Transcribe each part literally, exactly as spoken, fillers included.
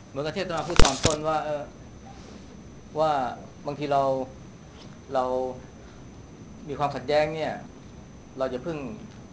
เหมือนกับที่อาตมาพูดตอนต้นว่าเออว่าบางทีเราเรามีความขัดแย้งเนี่ยเราจะพึ่ง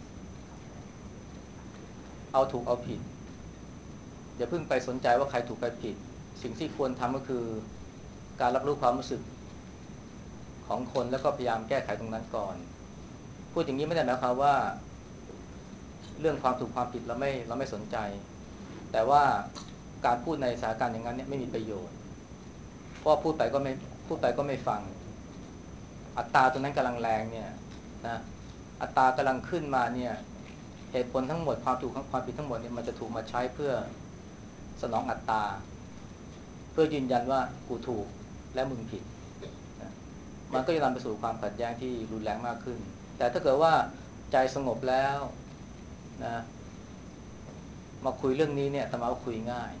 เอาถูกเอาผิดอย่าเพิ่งไปสนใจว่าใครถูกใครผิดสิ่งที่ควรทำก็คือการรับรู้ความรู้สึกของคนแล้วก็พยายามแก้ไขตรงนั้นก่อนพูดอย่างนี้ไม่ได้หมายความว่าเรื่องความถูกความผิดเราไม่เราไม่สนใจแต่ว่าการพูดในสถานการณ์อย่างนั้นเนี่ยไม่มีประโยชน์เพราะพูดไปก็ไม่พูดไปก็ไม่ฟังอัตราตัวนั้นกำลังแรงเนี่ยนะอัตรากำลังขึ้นมาเนี่ยเหตุผลทั้งหมดความถูกความผิดทั้งหมดเนี่ยมันจะถูกมาใช้เพื่อสนองอัตตาเพื่อยืนยันว่ากูถูกและมึงผิดนะมันก็จะนำไปสู่ความขัดแย้งที่รุนแรงมากขึ้นแต่ถ้าเกิดว่าใจสงบแล้วนะมาคุยเรื่องนี้เนี่ยอาตมาว่าคุยง่าย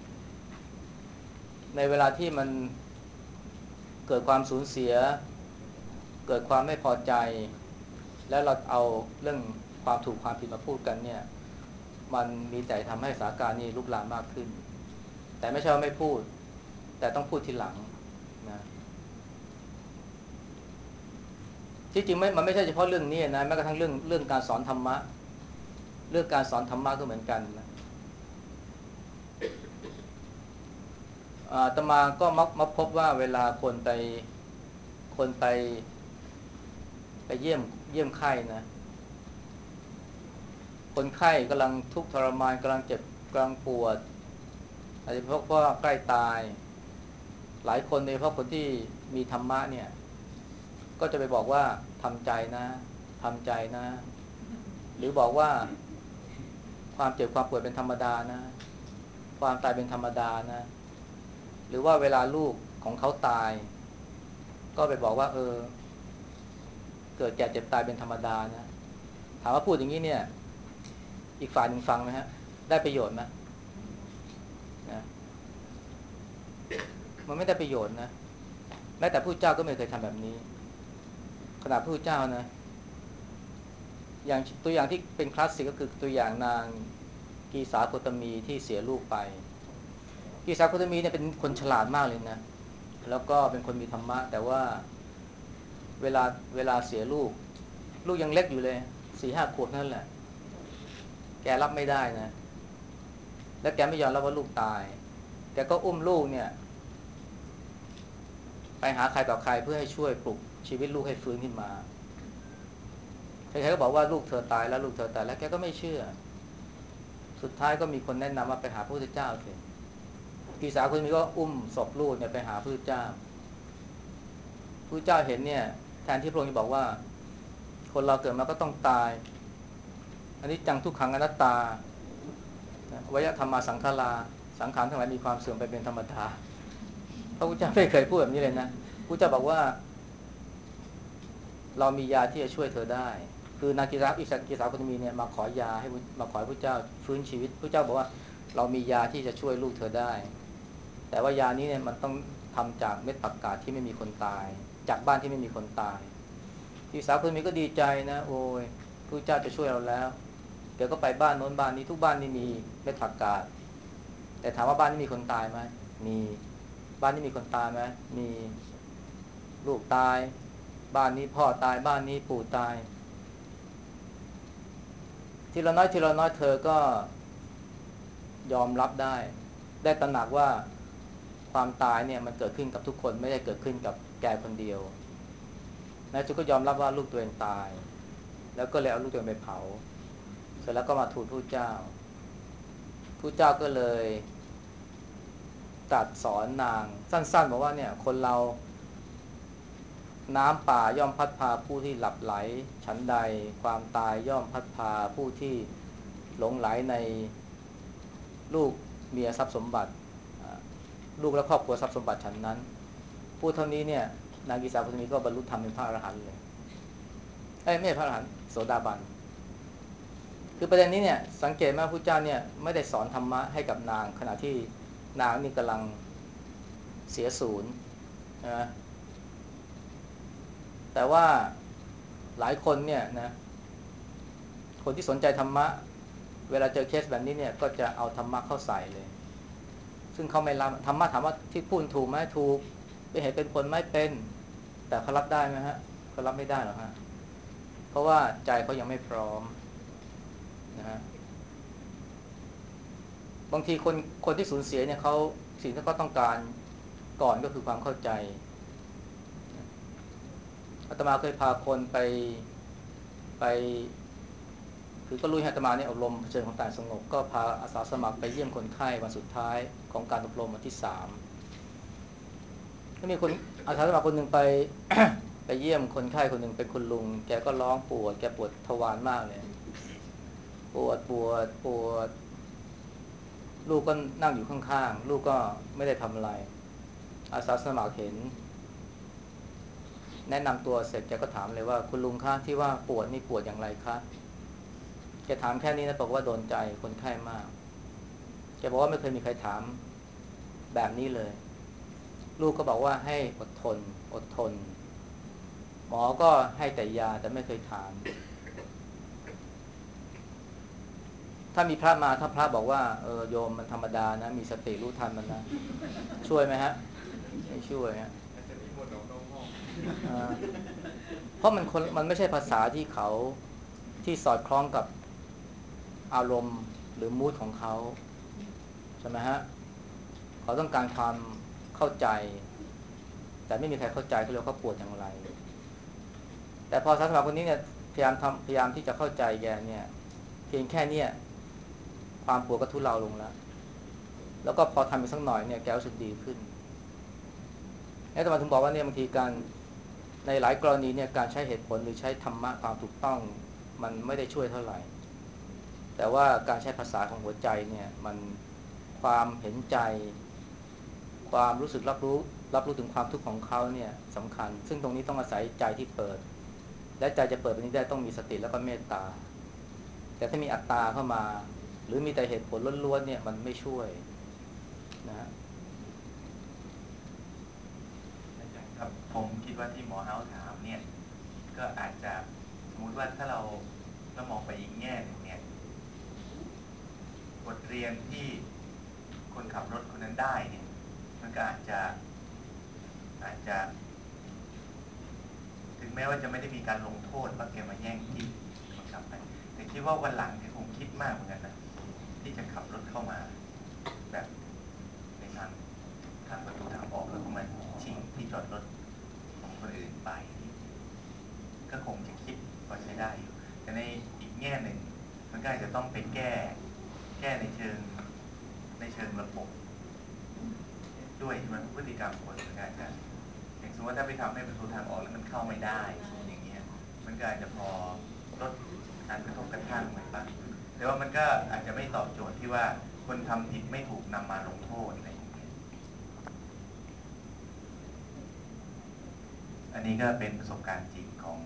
ในเวลาที่มันเกิดความสูญเสียเกิดความไม่พอใจแล้วเราเอาเรื่องความถูกความผิดมาพูดกันเนี่ยมันมีแต่ทำให้สถานการณ์นี้ลุกลามมากขึ้นแต่ไม่ใช่ว่าไม่พูดแต่ต้องพูดทีหลังนะที่จริงไม่มันไม่ใช่เฉพาะเรื่องนี้นะแม้กระทั่งเรื่องเรื่องการสอนธรรมะเรื่องการสอนธรรมะก็เหมือนกันนะอาตมาก็มักมาพบว่าเวลาคนไปคนไปไปเยี่ยมเยี่ยมไข้นะคนไข้กำลังทุกข์ทรมานกำลังเจ็บกำลังปวดอาจจะเพราะว่าใกล้ตายหลายคนโดยเฉพาะคนที่มีธรรมะเนี่ยก็จะไปบอกว่าทำใจนะทำใจนะหรือบอกว่าความเจ็บความปวดเป็นธรรมดานะความตายเป็นธรรมดานะหรือว่าเวลาลูกของเขาตายก็ไปบอกว่าเออเกิดแก่เจ็บตายเป็นธรรมดานะถามว่าพูดอย่างนี้เนี่ยอีกฝ่ายหนึ่งฟังไหมฮะได้ประโยชน์ไหมนะมันไม่ได้ประโยชน์นะแม้แต่ผู้เจ้าก็ไม่เคยทำแบบนี้ขนาดผู้เจ้านะอย่างตัวอย่างที่เป็นคลาสสิกก็คือตัวอย่างนางกีสาโคตมีที่เสียลูกไปกีสาโคตมีเนี่ยเป็นคนฉลาดมากเลยนะแล้วก็เป็นคนมีธรรมะแต่ว่าเวลาเวลาเสียลูกลูกยังเล็กอยู่เลยสี่ห้าขวบนั่นแหละแกรับไม่ได้นะและแกไม่ยอมรับว่าลูกตายแกก็อุ้มลูกเนี่ยไปหาใครต่อใครเพื่อให้ช่วยปลุกชีวิตลูกให้ฟื้นขึ้นมาใครๆก็บอกว่าลูกเธอตายแล้วลูกเธอตายแล้วแกก็ไม่เชื่อสุดท้ายก็มีคนแนะนำว่าไปหาพระพุทธเจ้าเถอะพี่สาวคนนี้ก็อุ้มศพลูกเนี่ยไปหาพระพุทธเจ้าพระพุทธเจ้าเห็นเนี่ยแทนที่พระองค์จะบอกว่าคนเราเกิดมาก็ต้องตายอันนี้จังทุกขังอนัตตาวยธรรมาสังขาราสังขารทั้งหลายมีความเสื่อมไปเป็นธรรมดาพระพุทธเจ้าไม่เคยพูดแบบนี้เลยนะพระพุทธเจ้าบอกว่าเรามียาที่จะช่วยเธอได้คือนากิราอิสักิสาวคนมีเนี่ยมาขอยาให้มาขอให้พระเจ้าฟื้นชีวิตพระเจ้าบอกว่าเรามียาที่จะช่วยลูกเธอได้แต่ว่ายานี้เนี่ยมันต้องทำจากเม็ดผักกาดที่ไม่มีคนตายจากบ้านที่ไม่มีคนตายพี่สาวคนนี้ก็ดีใจนะโอ้ยพระเจ้าจะช่วยเราแล้วเดี๋ยวก็ไปบ้านโน้นบ้านนี้ทุกบ้านนี่มีเม็ดผักกาดแต่ถามว่าบ้านนี้มีคนตายไหมมีบ้านนี้มีคนตายไหมมีลูกตายบ้านนี้พ่อตายบ้านนี้ปู่ตายทีละน้อยทีละน้อยเธอก็ยอมรับได้ได้ตระหนักว่าความตายเนี่ยมันเกิดขึ้นกับทุกคนไม่ได้เกิดขึ้นกับแกคนเดียวแล้วเธอก็ยอมรับว่าลูกตัวเองตายแล้วก็เลยเอาลูกตัวเองไปเผาเสร็จแล้วก็มาทูลพระเจ้าพระเจ้าก็เลยตรัสสอนนางสั้นๆบอกว่าเนี่ยคนเราน้ำป่าย่อมพัดพาผู้ที่หลับไหลฉันใดความตายย่อมพัดพาผู้ที่หลงไหลในลูกเมียทรัพย์สมบัติลูกและครอบครัวทรัพย์สมบัติฉันนั้นพูดเท่านี้เนี่ยนางกีสาพุทธนีก็บรรลุธรรมเป็นพระอรหันต์เลยเอ้ยไม่ใช่พระอรหันต์โสดาบันคือประเด็นนี้เนี่ยสังเกตไหมพระพุทธเจ้าเนี่ยไม่ได้สอนธรรมะให้กับนางขณะที่นางนี่กำลังเสียศูนย์นะแต่ว่าหลายคนเนี่ยนะคนที่สนใจธรรมะเวลาเจอเคสแบบนี้เนี่ยก็จะเอาธรรมะเข้าใส่เลยซึ่งเขาไม่รับธรรมะถามว่าที่พูดถูกไหมถูกเป็นเหตุเป็นผลไหมเป็นแต่เขารับได้ไหมฮะเขารับไม่ได้หรอกฮะเพราะว่าใจเขายังไม่พร้อมนะฮะบางทีคนคนที่สูญเสียเนี่ยเขาสิ่งที่เขาต้องการก่อนก็คือความเข้าใจอาตมาเคยพาคนไปไปคือก็รู้ให้อาตมาเนี่ยอบรมเผชิญความตายสงบก็พาอาสาสมัครไปเยี่ยมคนไข้วันสุดท้ายของการอบรมวันที่สามก็มีคนอาสาสมัครคนหนึ่งไป ไปเยี่ยมคนไข้คนหนึ่งเป็นคุณลุงแกก็ร้องปวดแกปวดทวารมากเลยปวดปวดปวดลูกก็นั่งอยู่ข้างๆลูกก็ไม่ได้ทำอะไรอาสาสมัครเห็นแนะนำตัวเสร็จแกก็ถามเลยว่าคุณลุงคะที่ว่าปวดนี่ปวดอย่างไรคะแกถามแค่นี้นะบอกว่าโดนใจคนไข้มากแกบอกว่าไม่เคยมีใครถามแบบนี้เลยลูกก็บอกว่าให้อดทนอดทนหมอก็ให้แต่ยาแต่ไม่เคยถามถ้ามีพระมาถ้าพระบอกว่าเออโยมมันธรรมดานะมีสติรู้ทันมันนะช่วยไหมฮะไม่ช่วยฮะเพราะมันคนมันไม่ใช่ภาษาที่เขาที่สอดคล้องกับอารมณ์หรือมูดของเขาใช่ไหมฮะเขาต้องการความเข้าใจแต่ไม่มีใครเข้าใจเขาเลยเขาปวดอย่างไรแต่พอสาสมัครคนนี้เนี่ยพยายามทำพยายามที่จะเข้าใจแกเนี่ยเพียงแค่เนี้ยความปวดก็ทุเลาลงแล้วแล้วก็พอทำไปสักหน่อยเนี่ยแกรู้สึกดีขึ้นนี่แต่มาถึงบอกว่าเนี่ยบางทีการในหลายกรณีเนี่ยการใช้เหตุผลหรือใช้ธรรมะความถูกต้องมันไม่ได้ช่วยเท่าไหร่แต่ว่าการใช้ภาษาของหัวใจเนี่ยมันความเห็นใจความรู้สึกรับรู้รับรู้ถึงความทุกข์ของเขาเนี่ยสำคัญซึ่งตรงนี้ต้องอาศัยใจที่เปิดและใจจะเปิดแบบนี้ได้ต้องมีสติแล้วก็เมตตาแต่ถ้ามีอัตตาเข้ามาหรือมีแต่เหตุผลล้วนๆเนี่ยมันไม่ช่วยนะอาจารย์ครับผมคิดว่าที่หมอเฮาถามเนี่ยก็อาจจะสมมุติว่าถ้าเราเรามองไปอีกแง่หนึ่งเนี่ยบทเรียนที่คนขับรถคนนั้นได้เนี่ยมันก็อาจจะอาจจะถึงแม้ว่าจะไม่ได้มีการลงโทษว่าแกมาแย่งที่คนขับไปแต่คิดว่าวันหลังแกคงคิดมากเหมือนกันนะที่จะขับรถเข้ามาแบบในทางทางประตูทางออกแล้วก็มาชิงที่จอดรถของคนอื่นไปก็คงจะคิดพอใช้ได้อยู่แต่ในอีกแง่หนึ่งมันก็อาจจะต้องไปแก้แก้ในเชิงในเชิงระบบด้วยที่มันพฤติกรรมคนมันอาจจะอย่างสมมติว่าถ้าไปทำให้ประตูทางออกแล้วมันเข้าไม่ได้อย่างเงี้ยมันก็อาจจะพอลดการกระทบกระทั่งไปบ้างแต่ว่ามันก็อาจจะไม่ตอบโจทย์ที่ว่าคนทำผิดไม่ถูกนำมาลงโทษอะไรอย่างเงี้ยอันนี้ก็เป็นประสบการณ์จริงของ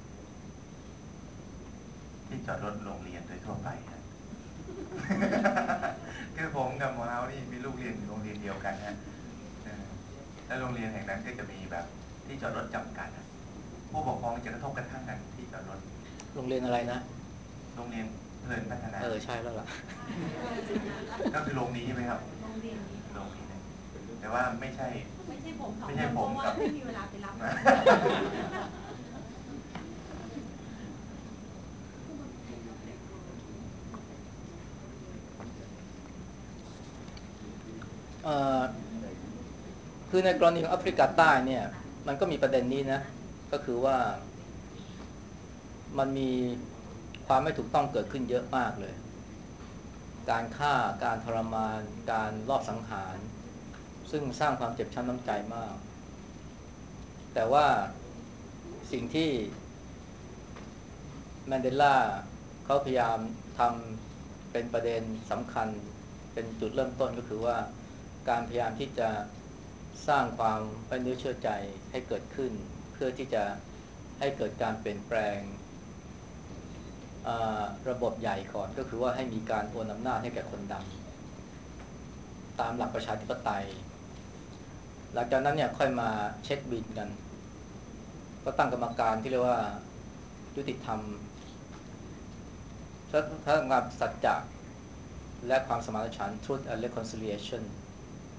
ที่จอดรถโรงเรียนโดยทั่วไปครับ คือผมกับหมอเฮานี่มีลูกเรียนอยู่โรงเรียนเดียวกันฮะแล้วโรงเรียนแห่งนั้นก็จะมีแบบที่จอดรถจำกัดผู้ปกครองจะกระทบกระทั่งกันที่จอดรถโรงเรียนอะไรนะโรงเรียนเพลินพัฒนาเออใช่แล้วล่ะก็คือโรงนี้ใช่ไหมครับโรงเรียนนี้โรงนี้นะแต่ว่าไม่ใช่ไม่ใช่ผมสองไม่คนเพราะว่าใช่ผมกับไม่มีเวลาไปรับเอ่อคือในกรณีของแอฟริกาใต้เนี่ยมันก็มีประเด็นนี้นะก็คือว่ามันมีความไม่ถูกต้องเกิดขึ้นเยอะมากเลยการฆ่าการทรมานการลอบสังหารซึ่งสร้างความเจ็บช้ำน้ำใจมากแต่ว่าสิ่งที่แมนเดลาเขาพยายามทำเป็นประเด็นสำคัญเป็นจุดเริ่มต้นก็คือว่าการพยายามที่จะสร้างความไว้เนื้อเชื่อใจให้เกิดขึ้นเพื่อที่จะให้เกิดการเปลี่ยนแปลงระบบใหญ่ก่อนก็คือว่าให้มีการโอนอำนาจให้แก่คนดำตามหลักประชาธิปไตยหลังจากนั้นเนี่ยค่อยมาเช็คบิลกันก็ตั้งกรรมการที่เรียกว่ายุติธรรมถ้าทำงานสัจจะและความสมานฉันท์ Truth and Reconciliation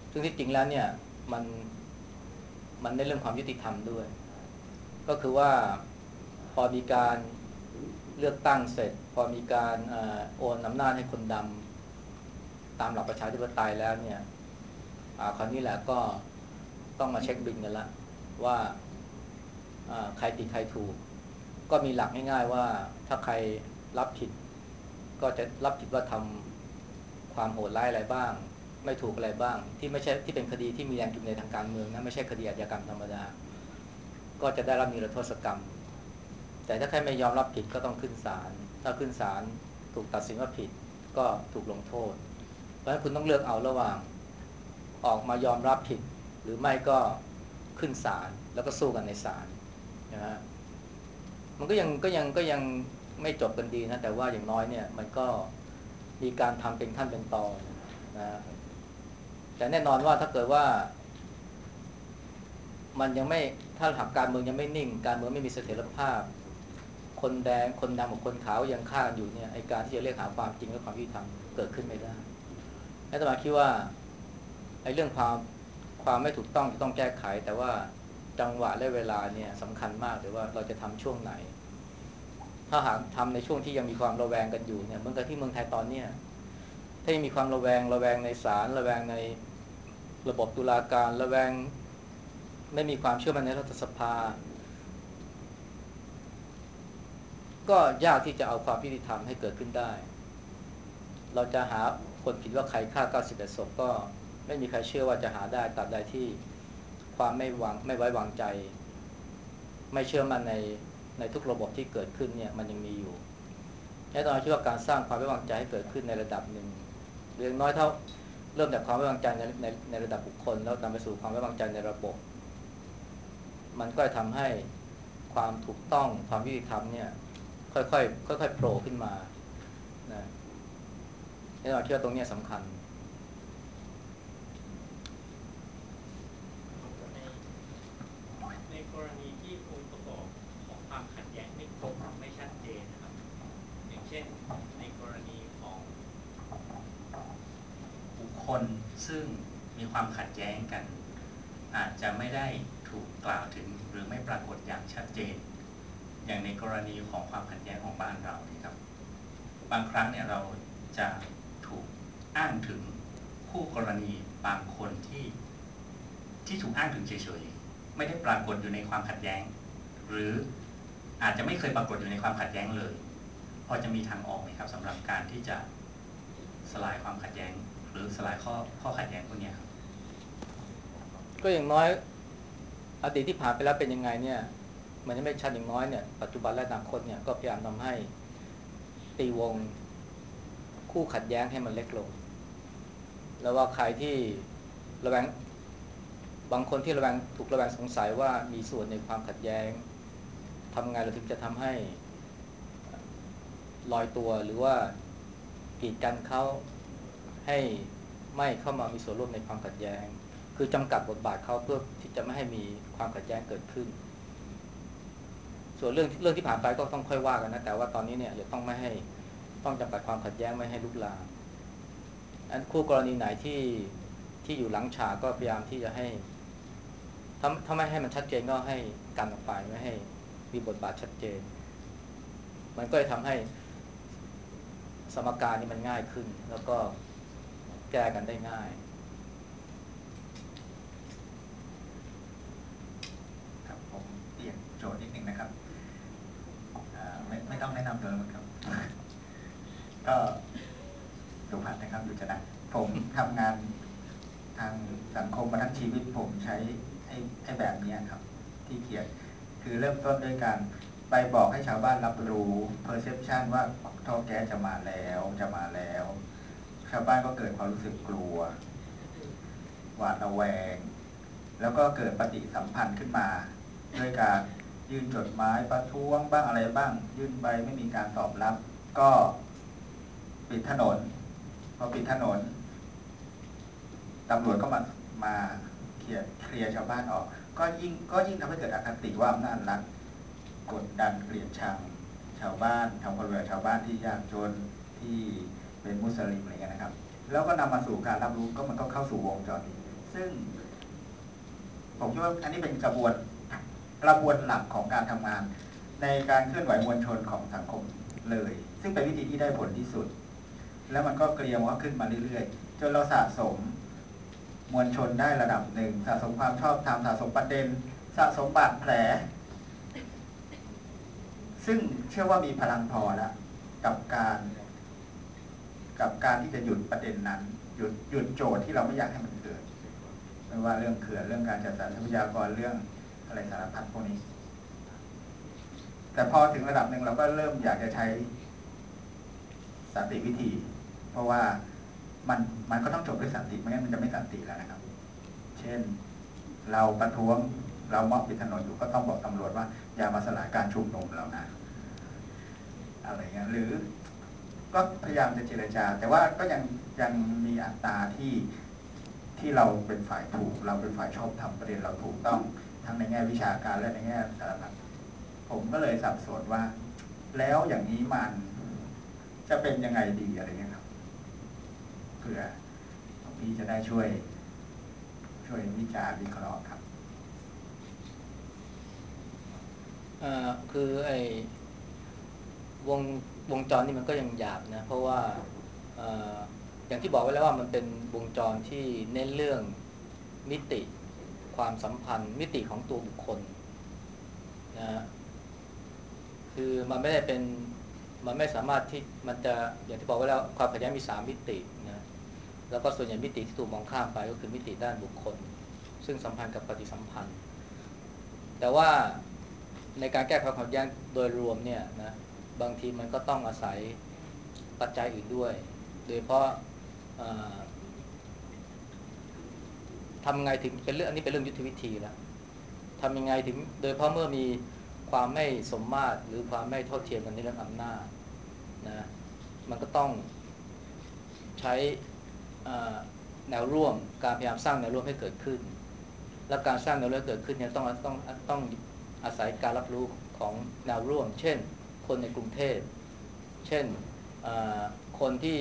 ซึ่งที่จริงแล้วเนี่ยมันมันในเรื่องความยุติธรรมด้วยก็คือว่าพอมีการเลือกตั้งเสร็จพอมีการโอนอำนาจให้คนดำตามหลักประชาธิปไตยแล้วเนี่ยคราวนี้แหละก็ต้องมาเช็คบิลกันละว่าใครผิดใครถูกก็มีหลักง่ายๆว่าถ้าใครรับผิดก็จะรับผิดว่าทำความโหดร้ายอะไรบ้างไม่ถูกอะไรบ้างที่ไม่ใช่ที่เป็นคดีที่มีแรงจูงใจทางการเมืองนะไม่ใช่คดีอาชญากรรมธรรมดาก็จะได้รับนิรโทษกรรมแต่ถ้าใครไม่ยอมรับผิดก็ต้องขึ้นศาลถ้าขึ้นศาลถูกตัดสินว่าผิดก็ถูกลงโทษเพราะฉะนั้นคุณต้องเลือกเอาระหว่างออกมายอมรับผิดหรือไม่ก็ขึ้นศาลแล้วก็สู้กันในศาลนะฮะมันก็ยังก็ยังก็ยังไม่จบกันดีนะแต่ว่าอย่างน้อยเนี่ยมันก็มีการทำเป็นขั้นเป็นตอนนะแต่แน่นอนว่าถ้าเกิดว่ามันยังไม่ถ้าหากการเมืองยังไม่นิ่งการเมืองไม่มีเสถียรภาพคนแดงคนดำกับคนขาวยังฆ่าอยู่เนี่ยไอการที่จะเรียกหาความจริงและความยุติธรรมเกิดขึ้นไม่ได้อาตมาคิดว่าไอเรื่องความความไม่ถูกต้องจะต้องแก้ไขแต่ว่าจังหวะและเวลาเนี่ยสำคัญมากหรือว่าเราจะทำช่วงไหนถ้าหากทำในช่วงที่ยังมีความระแวงกันอยู่เนี่ยเหมือนกับที่เมืองไทยตอนเนี้ยถ้ายังมีความระแวงระแวงในศาลระแวงในระบบตุลาการระแวงไม่มีความเชื่อมั่นในรัฐสภาก็ยากที่จะเอาความยุติธรรมให้เกิดขึ้นได้เราจะหาคนผิดว่าใครฆ่าเก้าสิบเอ็ดศพก็ไม่มีใครเชื่อว่าจะหาได้ตราบใดที่ความไม่วางไม่ไว้วางใจไม่เชื่อมั่นในในทุกระบบที่เกิดขึ้นเนี่ยมันยังมีอยู่และตอนนี้คิดว่าการสร้างความไว้วางใจให้เกิดขึ้นในระดับหนึ่งหรืออย่างน้อยเท่าเริ่มจากความไว้วางใจในในในระดับบุคคลแล้วนำไปสู่ความไว้วางใจในระบบมันก็จะทำให้ความถูกต้องความยุติธรรมเนี่ยค่อยๆค่อยๆโผล่ขึ้นมานะนี่เราคิดว่าตรงนี้สำคัญในในกรณีที่องค์ประกอบของความขัดแย้งไม่ครบไม่ชัดเจนนะครับอย่างเช่นในกรณีของบุคคลซึ่งมีความขัดแย้งกันอาจจะไม่ได้ถูกกล่าวถึงหรือไม่ปรากฏอย่างชัดเจนอย่างในกรณีของความขัดแย้งของบ้านเราเนี่ยครับบางครั้งเนี่ยเราจะถูกอ้างถึงคู่กรณีบางคนที่ที่ถูกอ้างถึงเฉยๆไม่ได้ปรากฏอยู่ในความขัดแย้งหรืออาจจะไม่เคยปรากฏอยู่ในความขัดแย้งเลยพอจะมีทางออกไหมครับสำหรับการที่จะสลายความขัดแย้งหรือสลายข้อข้อขัดแย้งพวกนี้ครับก็อย่างน้อยอดีตที่ผ่านไปแล้วเป็นยังไงเนี่ยมันยังไม่ชัดอย่างน้อยเนี่ยปัจจุบันและอนาคตเนี่ยก็พยายามทำให้ตีวงคู่ขัดแย้งให้มันเล็กลงแล้วว่าใครที่ระแวงบางคนที่ระแวงถูกระแวงสงสัยว่ามีส่วนในความขัดแย้งทำไงเราถึงจะทำให้ลอยตัวหรือว่ากีดกันเขาให้ไม่เข้ามามีส่วนร่วมในความขัดแย้งคือจำกัดบทบาทเขาเพื่อที่จะไม่ให้มีความขัดแย้งเกิดขึ้นส่วนเรื่องเรื่องที่ผ่านไปก็ต้องค่อยว่ากันนะแต่ว่าตอนนี้เนี่ยจะต้องไม่ให้ต้องจำกัดความขัดแย้งไม่ให้ลุกลามอันคู่กรณีไหนที่ที่อยู่หลังฉากก็พยายามที่จะให้ถ้าถ้าไม่ให้มันชัดเจนก็ให้กันออกไปไม่ให้มีบทบาทชัดเจนมันก็จะทำให้สมการนี้มันง่ายขึ้นแล้วก็แก้กันได้ง่ายครับผมเปลี่ยนโจทย์นิดหนึ่งนะครับไม่ไม่ต้องแนะนำตัวแล้วครับก็สุภัทรนะครับอยู่จะนะผมทำงานทางสังคมมาทั้งชีวิตผมใช้ไอ้ไอ้แบบนี้ครับที่เขียนคือเริ่มต้นด้วยการไปบอกให้ชาวบ้านรับรู้ perception ว่าท่อแก๊สจะมาแล้วจะมาแล้วชาวบ้านก็เกิดความรู้สึกกลัวหวาดระแวงแล้วก็เกิดปฏิสัมพันธ์ขึ้นมาด้วยการยื่นจดหมายประท้วงบ้างอะไรบ้างยื่นไปไม่มีการตอบรับก็ปิดถนนพอปิดถนนตำรวจก็มามาเคลียร์เคลียร์ชาวบ้านออกก็ยิ่งก็ยิ่งทำให้เกิดอคติว่าอำนาจรัฐกดดันเกลียดชังชาวบ้านทำความเดือดชาวบ้านที่ยากจนที่เป็นมุสลิมอะไรเงี้ยนะครับแล้วก็นำมาสู่การรับรู้ก็มันก็เข้าสู่วงจรนี้ซึ่งผมคิดว่าอันนี้เป็นกระบวนกระบวนหลักของการทำงานในการเคลื่อนไหวมวลชนของสังคมเลยซึ่งเป็นวิธีที่ได้ผลที่สุดแล้วมันก็เกลียวว่าขึ้นมาเรื่อยๆจนเราสะสมมวลชนได้ระดับหนึ่งสะสมความชอบธรรมสะสมประเด็นสะสมบาดแผลซึ่งเชื่อว่ามีพลังพอแล้วกับการกับการที่จะหยุดประเด็นนั้นหยุดหยุดโจทย์ที่เราไม่อยากให้มันเกิดไม่ว่าเรื่องเขื่อนเรื่องการจัดสรรทรัพยากรเรื่องอะไรสารพัดพวกนี้แต่พอถึงระดับหนึ่งเราก็เริ่มอยากจะใช้สันติวิธีเพราะว่ามันมันก็ต้องจบด้วยสันติไม่งั้นมันจะไม่สันติแล้วนะครับเช่นเราประท้วงเราม็อบปิดถนนอยู่ก็ต้องบอกตำรวจว่าอย่ามาสลายการชุมนุมเรานะอะไรเงี้ยหรือก็พยายามจะเจรจาแต่ว่าก็ยังยังมีอัตราที่ที่เราเป็นฝ่ายถูกเราเป็นฝ่ายชอบทำประเด็นเราถูกต้องทั้งในแง่วิชาการและในแง่สารพัดผมก็เลยสับสนว่าแล้วอย่างนี้มันจะเป็นยังไงดีอะไรเงี้ยครับเพื่อพี่จะได้ช่วยช่วยวิจารณ์วิเคราะห์ครับอ่าคือไอ้วงวงจรนี่มันก็ยังหยาบนะเพราะว่าอ่าอย่างที่บอกไว้แล้วว่ามันเป็นวงจรที่เน้นเรื่องมิติความสัมพันธ์มิติของตัวบุคคลนะคือมันไม่ได้เป็นมันไม่สามารถที่มันจะอย่างที่บอกไว้แล้วความขัดแย้งมีสามมิตินะแล้วก็ส่วนใหญ่มิติที่ถูกมองข้ามไปก็คือมิติด้านบุคคลซึ่งสัมพันธ์กับปฏิสัมพันธ์แต่ว่าในการแก้ความขัดแย้งโดยรวมเนี่ยนะบางทีมันก็ต้องอาศัยปัจจัยอื่นด้วยโดยเฉพาะทำไงถึงเป็นเรื่องอันนี้เป็นเรื่องยุทธวิธีแล้วทำยังไงถึงโดยเฉพาะเมื่อมีความไม่สมมาตรหรือความไม่เท่าเทียมกันในเรื่องอำนาจนะมันก็ต้องใช้แนวร่วมการพยายามสร้างแนวร่วมให้เกิดขึ้นและการสร้างแนวร่วมเกิดขึ้นเนี่ยต้องต้องต้องอาศัยการรับรู้ของแนวร่วมเช่นคนในกรุงเทพเช่นคนที่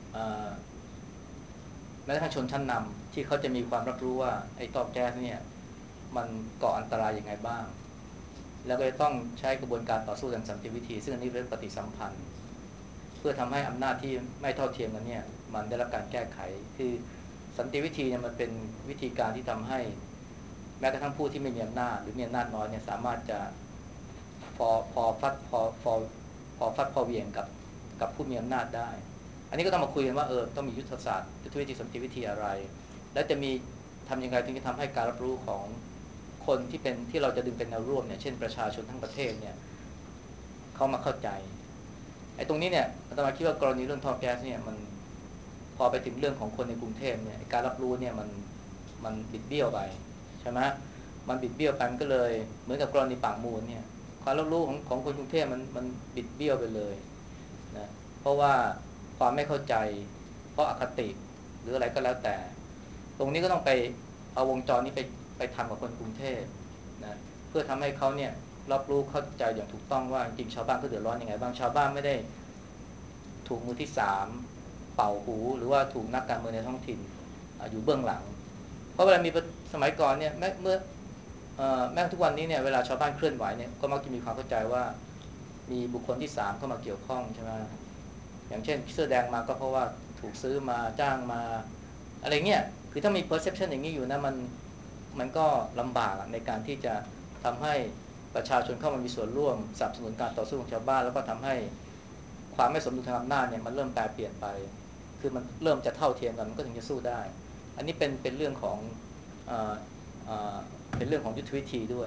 แม้กระทั่งชนชั้นนำที่เขาจะมีความรับรู้ว่าไอ้ท่อแก๊สเนี่ยมันก่ออันตรายยังไงบ้างแล้วก็จะต้องใช้กระบวนการต่อสู้ทางสันติวิธีซึ่งอันนี้เรื่องปฏิสัมพันธ์เพื่อทำให้อำนาจที่ไม่เท่าเทียมกันเนี่ยมันได้รับการแก้ไขคือสันติวิธีเนี่ยมันเป็นวิธีการที่ทำให้แม้กระทั่งผู้ที่ไม่มีอำนาจหรือมีอำนาจน้อยเนี่ยสามารถจะพอพอฟัดพอพอพอฟัดพอเวียงกับกับผู้มีอำนาจได้อันนี้ก็ต้องมาคุยกันว่าเออต้องมียุทธศาสตร์ยุทธวิธีสันติวิธีอะไรและจะมีทำยังไงถึงจะทำให้การรับรู้ของคนที่เป็นที่เราจะดึงเป็นแนวร่วมเนี่ยเช่นประชาชนทั้งประเทศเนี่ยเขามาเข้าใจไอ้ตรงนี้เนี่ยอาตมาคิดว่ากรณีเรื่องท่อแก๊สเนี่ยมันพอไปถึงเรื่องของคนในกรุงเทพเนี่ยการรับรู้เนี่ยมันมันบิดเบี้ยวไปใช่ไหมมันบิดเบี้ยวไปมันก็เลยเหมือนกับกรณีปากมูลเนี่ยความรับรู้ของของคนกรุงเทพมันมันบิดเบี้ยวไปเลยนะเพราะว่าความไม่เข้าใจเพราะอคติหรืออะไรก็แล้วแต่ตรงนี้ก็ต้องไปเอาวงจรนี้ไปไปทำกับคนกรุงเทพนะเพื่อทำให้เขาเนี่ยรับรู้เข้าใจอย่างถูกต้องว่าจริงชาวบ้านก็เดือดร้อนยังไงบ้างชาวบ้านไม่ได้ถูกมือที่สามเป่าหูหรือว่าถูกนักการเมืองในท้องถิ่นอยู่เบื้องหลังเพราะเวลามีสมัยก่อนเนี่ยแม้เมื่อแม้ทุกวันนี้เนี่ยเวลาชาวบ้านเคลื่อนไหวเนี่ยก็มักจะมีความเข้าใจว่ามีบุคคลที่สามเข้ามาเกี่ยวข้องใช่ไหมอย่างเช่นเสื้อแดงมาก็เพราะว่าถูกซื้อมาจ้างมาอะไรเงี้ยคือถ้ามี perception อย่างนี้อยู่นะมันมันก็ลำบากในการที่จะทำให้ประชาชนเข้ามามีส่วนร่วมสนับสนุนการต่อสู้ของชาวบ้านแล้วก็ทำให้ความไม่สมดุลทางอำนาจเนี่ยมันเริ่มแปรเปลี่ยนไปคือมันเริ่มจะเท่าเทียมกันมันก็ถึงจะสู้ได้อันนี้เป็นเป็นเรื่องของเอ่อเอ่อเป็นเรื่องของยุทธวิธีด้วย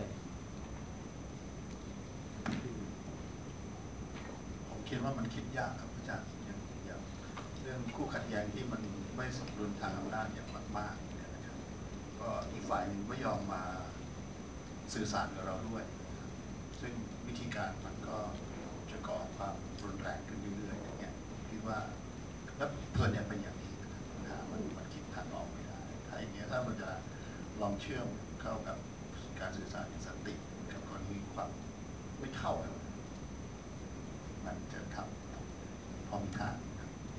ผมคิดว่ามันคิดยากครับอาจารย์อย่างอย่างเรื่องคู่ขัดแย้งที่มันไม่สมดุลทางอำนาจอย่างมากๆเนี่ยนะครับก็อีกฝ่ายหนึ่งไม่ยอมมาสื่อสารกับเราด้วยซึ่งวิธีการมันก็จะก่อความรุนแรงขึ้นเรื่อยๆอย่างเงี้ยคิดว่าแล้วเพลินเนี่ยเป็นอย่างนี้นะฮะมันมันคิดทางออกไม่ได้ถ้าอย่างเงี้ยถ้าเราจะลองเชื่อมเข้ากับการสื่อสารอย่างสันติกับกรณีความไม่เท่ากันมันจะทำพอมีทาง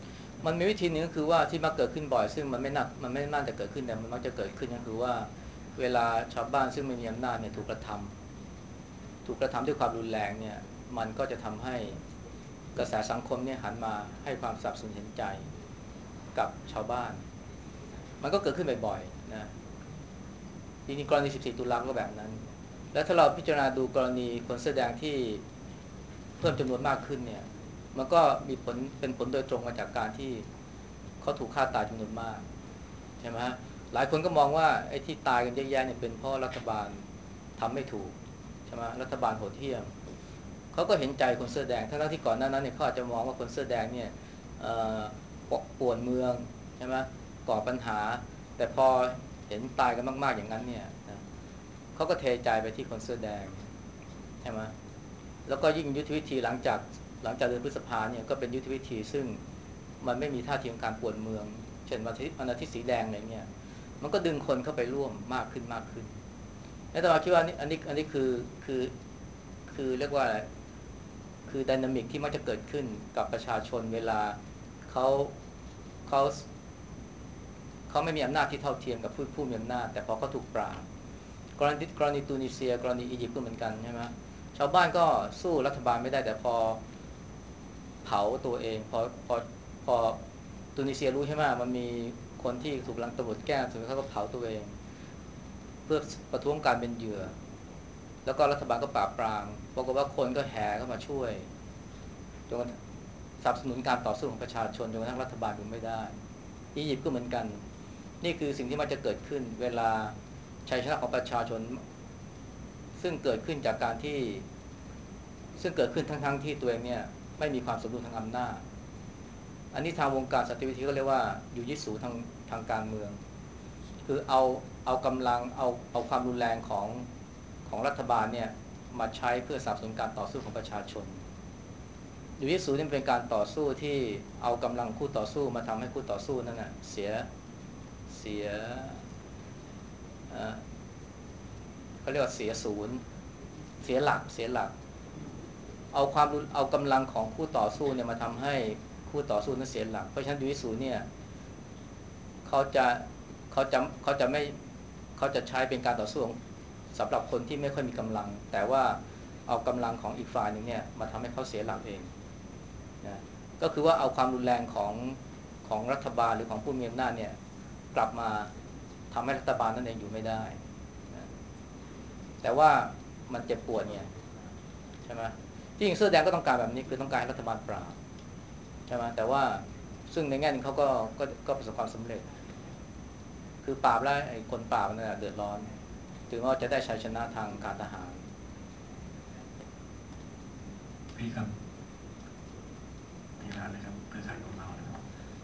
มันมีวิธีหนึงก็คือว่าที่มักเกิดขึ้นบ่อยซึ่งมันไม่น่ามันไม่น่าจะเกิดขึ้นแต่มันมักจะเกิดขึ้นก็คือว่าเวลาชาวบ้านซึ่งไม่มีอำนาจเนี่ยถูกกระทำถูกกระทำด้วยความรุนแรงเนี่ยมันก็จะทำให้กระแสสังคมเนี่ยหันมาให้ความสนับสนุนเห็นใจกับชาวบ้านมันก็เกิดขึ้นบ่อยๆนะทีนี้กรณีสิบสี่ตุลาก็แบบนั้นแล้วถ้าเราพิจารณาดูกรณีคนเสื้อแดงที่เพิ่มจำนวนมากขึ้นเนี่ยมันก็มีผลเป็นผลโดยตรงมาจากการที่เขาถูกฆ่าตายจำนวนมากใช่ไหมฮะหลายคนก็มองว่าไอ้ที่ตายกันเยอะแยะเนี่ยเป็นเพราะรัฐบาลทำไม่ถูกใช่ไหมรัฐบาลโหดเหี้ยมเขาก็เห็นใจคนเสื้อแดงทั้งที่ก่อนหน้านั้นเนี่ยเขาอาจจะมองว่าคนเสื้อแดงเนี่ยป่วนเมืองใช่ไหมก่อปัญหาแต่พอเห็นตายกันมากๆอย่างนั้นเนี่ยนะเขาก็เทใจไปที่คนเสื้อแดงใช่ไหมแล้วก็ยิ่งยุทธวิธีหลังจากหลังจากเดือนพฤษภาเนี่ยก็เป็นยุทธวิธีซึ่งมันไม่มีท่าทีของการป่วนเมืองเช่นวันอาทิตย์วันอาทิตย์สีแดงอะไรเงี้ยมันก็ดึงคนเข้าไปร่วมมากขึ้นมากขึ้นแล้วแต่ว่าคิดว่าอันนี้อันนี้คือคือคือเรียกว่าอะไรคือไดนามิกที่มักจะเกิดขึ้นกับประชาชนเวลาเขาเขาเขาไม่มีอำนาจที่เท่าเทียมกับผู้ผู้มีอำนาจแต่พอเขาถูกปราบกรณีกรณีตูนิเซียกรณีอียิปต์ก็เหมือนกันใช่ไหมชาวบ้านก็สู้รัฐบาลไม่ได้แต่พอเผาตัวเองพอพอพอตูนิเซียรู้ใช่ไหมมันมีคนที่ถูกลังตำรวจแก้ถึงเขาก็เผาตัวเองเพื่อประท้วงการเป็นเหยื่อแล้วก็รัฐบาลก็ปราบปรามปรากฏว่าคนก็แห่เข้ามาช่วยจนสนับสนุนการต่อสู้ของประชาชนจนกระทั่งรัฐบาลอยู่ไม่ได้อียิปต์ก็เหมือนกันนี่คือสิ่งที่มันจะเกิดขึ้นเวลาชัยชนะของประชาชนซึ่งเกิดขึ้นจากการที่ซึ่งเกิดขึ้นทั้งๆที่ตัวเองเนี่ยไม่มีความสมดุลทางอำนาจอันนี้ทางวงการสันติวิธีก็เรียกว่ายูยิสูทางทางการเมืองคือเอาเอากำลังเอาเอาความรุนแรงของของรัฐบาลเนี่ยมาใช้เพื่อสนับสนุนการต่อสู้ของประชาชนยูยิสูนี่เป็นการต่อสู้ที่เอากำลังคู่ต่อสู้มาทำให้คู่ต่อสู้นั่นน่ะเสียเสียเขาเรียกว่าเสียศูนย์เสียหลักเสียหลักเอาความเอากำลังของคู่ต่อสู้เนี่ยมาทำให้คู่ต่อสู้นั้นเสียหลักเพราะฉะนั้นยูยิสูเนี่ยเขาจะเขาจะเขาจะไม่เขาจะใช้เป็นการต่อสู้สำหรับคนที่ไม่ค่อยมีกำลังแต่ว่าเอากำลังของอีกฝ่ายนึงเนี่ยมาทำให้เขาเสียหลักเองนะก็คือว่าเอาความรุนแรงของของรัฐบาลหรือของผู้มีอำนาจเนี่ยกลับมาทำให้รัฐบาลนั่นเองอยู่ไม่ได้นะแต่ว่ามันเจ็บปวดเนี่ยใช่ไหมที่จริงเสื้อแดงก็ต้องการแบบนี้คือต้องการให้รัฐบาลปราบใช่ไหมแต่ว่าซึ่งในแง่นึงเขาก็ก็ก็ประสบความสำเร็จคือปราบแล้วไอ้คนปราบนั่นแหละเดือดร้อนถึงว่าจะได้ชัยชนะทางการทหารพี่ครับที่ร้านนะครับเครือข่ายของเรานะครับ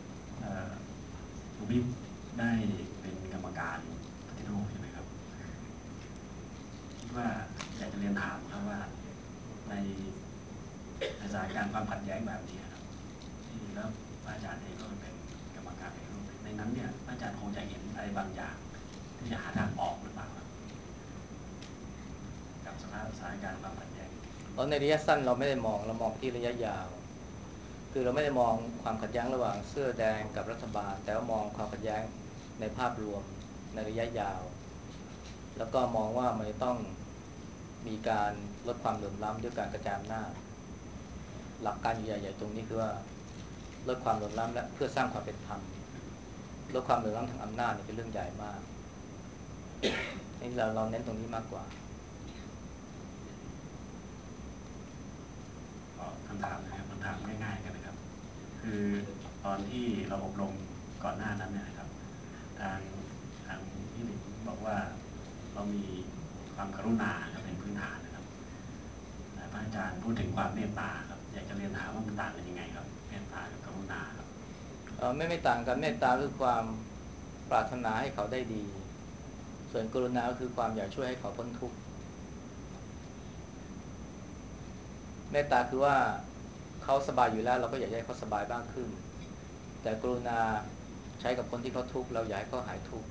ผมพี่ได้เป็นกรรมการปฏิรูปใช่ไหมครับคิดว่าอยากจะเรียนถามครับว่าในในสถานการณ์ความขัดแย้งแบบนี้ครับที่แล้วอาจารย์เองก็เป็นกรรมการปฏิรูปในนั้นเนี่ยอาจารย์คงจะเห็นอะไรบางอย่างที่จะหาทางออกหรือเปล่าครับกับสถานสถานการณ์ความขัดแย้งในระยะสั้นเราไม่ได้มองเรามองที่ระยะยาวคือเราไม่ได้มองความขัดแย้งระหว่างเสื้อแดงกับรัฐบาลแต่ว่ามองความขัดแย้งในภาพรวมในระยะยาวแล้วก็มองว่ามันจะต้องมีการลดความเหลื่อมล้ำด้วยการกระจายอำนาจหลักการใหญ่ๆตรงนี้คือว่าลดความเหลื่อมล้ำและเพื่อสร้างความเป็นธรรมลดความเหลื่อมล้ำทางอำนาจนี่เป็นเรื่องใหญ่มากนี่เราเราเน้นตรงนี้มากกว่าคำถามนะครับคำถามง่ายๆกันนะครับคือตอนที่เราอบรมก่อนหน้านั้นเนี่ยนะครับทางทางพี่หลิงบอกว่าเรามีความกรุณาเป็นพื้นฐานนะครับแต่พระอาจารย์พูดถึงความเมตตาครับอยากจะเรียนถามว่ามันต่างกันยังไงครับเมตตากับกรุณาครับเออไม่ไม่ต่างกันเมตตาคือความปรารถนาให้เขาได้ดีส่วนกรุณาก็คือความอยากช่วยให้เขาพ้นทุกข์เมตตาคือว่าเขาสบายอยู่แล้วเราก็อยากให้เขาสบายบ้างขึ้นแต่กรุณาใช้กับคนที่เขาทุกข์เราอยากให้เขาหายทุกข์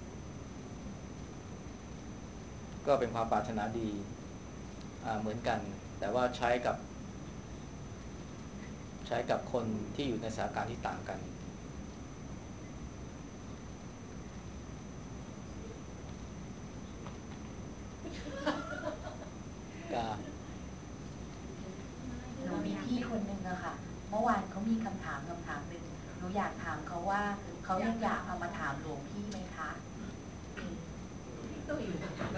ก็เป็นความปรารถนาดีเหมือนกันแต่ว่าใช้กับใช้กับคนที่อยู่ในสถานการณ์ที่ต่างกันตุ้ย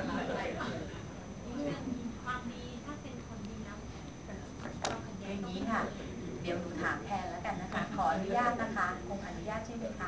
ความดีถ้าเป็นคนดีแล้วความขัดแย้งอย่างนี้ค่ะเดี๋ยวหนูถามแทนแล้วกันนะคะขออนุญาตนะคะคงอนุญาตใช่ไหมคะ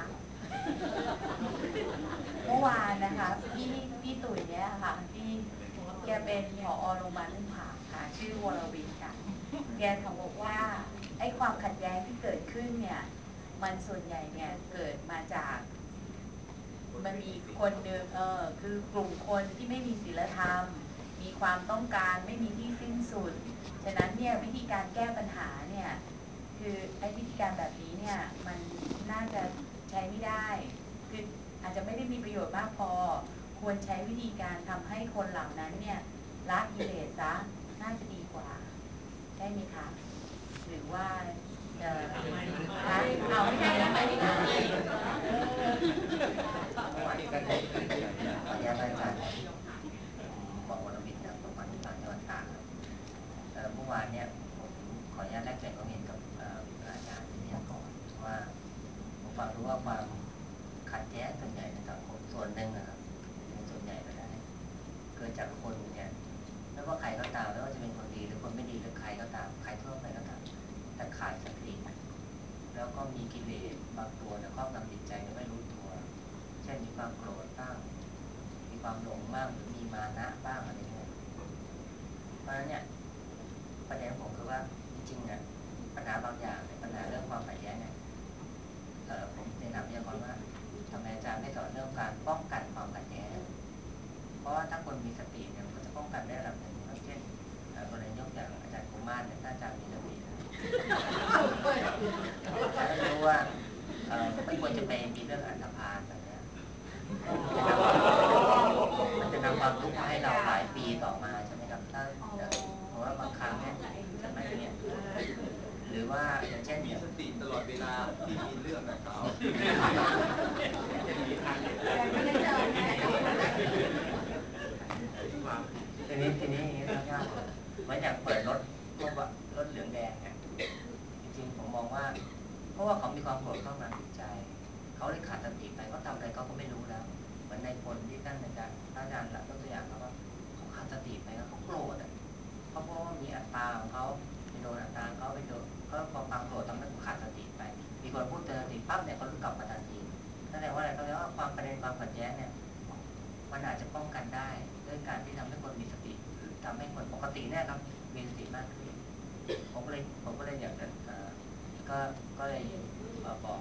เมื่อวานนะคะพี่พี่ตุ๋ยเนี่ยค่ะพี่แกเป็นผอโรงพยาบาลลุ่มผางค่ะชื่อวรวิทย์ค่ะแกถามบอกว่าไอ้ความขัดแย้งที่เกิดขึ้นเนี่ยมันส่วนใหญ่เนี่ยเกิดมาจากมันมีคนหนึ่งเออคือกลุ่มคนที่ไม่มีศีลธรรมมีความต้องการไม่มีที่สิ้นสุดฉะนั้นเนี่ยวิธีการแก้ปัญหาเนี่ยคือไอ้วิธีการแบบนี้เนี่ยมันน่าจะใช้ไม่ได้คืออาจจะไม่ได้มีประโยชน์มากพอควรใช้วิธีการทำให้คนเหล่านั้นเนี่ยละกิเลสซะน่าจะดีกว่าใช่ไหมคะหรือว่าเออเอาไม่ใช่แล้วไม่ได้เมื่อวานนี้ก็ได้ขออนุญาตอาจารย์บอกวรวิทย์นะผมมาที่ต่างจังหวัดตากครับเมื่อวานเนี่ยผมขออนุญาตแลกเปลี่ยนความเห็นกับอาจารย์วิทยากรว่าผมฟังรู้ว่าความขัดแย้งส่วนใหญ่ในสังคมส่วนหนึ่งนะครับในส่วนใหญ่ก็ได้เกิดจากคนเนี่ยไม่ว่าใครก็ตามไม่ว่าจะเป็นคนดีหรือคนไม่ดีหรือใครก็ตามใครทั่วไปก็ตามแต่ขาดสติแล้วก็มีกิเลสบางตัวเนี่ยครอบงำจิตใจโดยไม่รู้ตัวเช่นมีความโกรธบ้างมีความหลงบ้างหรือมีมานะบ้างอะไรเงี้ยเพราะฉะนั้นเนี่ยประเด็นของผมคือว่าจริงๆเนี่ยปัญหาบางอย่างเนี่ยปัญหาเรื่องความขัดแย้งเนี่ยเอ่อผมในนามวิทยากรว่าทำไมอาจารย์ไม่สอนเรื่องการป้องกันความขัดแย้งเพราะว่าถ้าคนมีสติเนี่ยก็จะป้องกันได้ระดับหนึ่งเช่นกรณียกอย่างอาจารย์กุมารเนี่ยถ้าอาจารย์มีสติอาจารย์รู้ว่าไม่ควรจะไปมีเรื่องอันธพาลแบบนี้มันจะนำความทุกข์มาให้เราหลายปีต่อมาใช่ไหมครับถ้าเพราะว่าบางครั้งเนี่ยจะไม่เนี่ยหรือว่าอย่างเช่นมีสติตลอดเวลาที่มีเรื่องกับเขาทีนี้ทีนี้อย่างนี้ทำยากเหมือนอย่างเปิดรถพวกว่ารถเหลืองแดงเนี่ยจริงๆผมมองว่าเพราะว่าเขามีความโกรธเข้ามาจิตใจเขาเลยขาดสติไปเขาทำอะไรเขาก็ไม่รู้แล้วเหมือนในคนที่ท่านอาจารย์พระอาจารย์หลักยกตัวอย่างเขาว่าเขาขาดสติไปแล้วเขาโกรธอ่ะเขาเพราะว่ามีอัตตาของเขาไปโดนอัตตาเขาไปโดนเขาพอความโกรธทำให้เขาขาดสติไปมีคนพูดเตือนสติปั๊บเนี่ยเขาลุกกลับมาทันทีแสดงว่าอะไรแสดงว่าความประเด็นความขัดแย้งเนี่ยมันอาจจะป้องกันได้ด้วยการที่ทำให้คนมีสติทำให้คนปกติเนี่ยครับมีสติมากขึ้นผมก็เลยผมก็เลยอยากจะก็ก็เลยบอก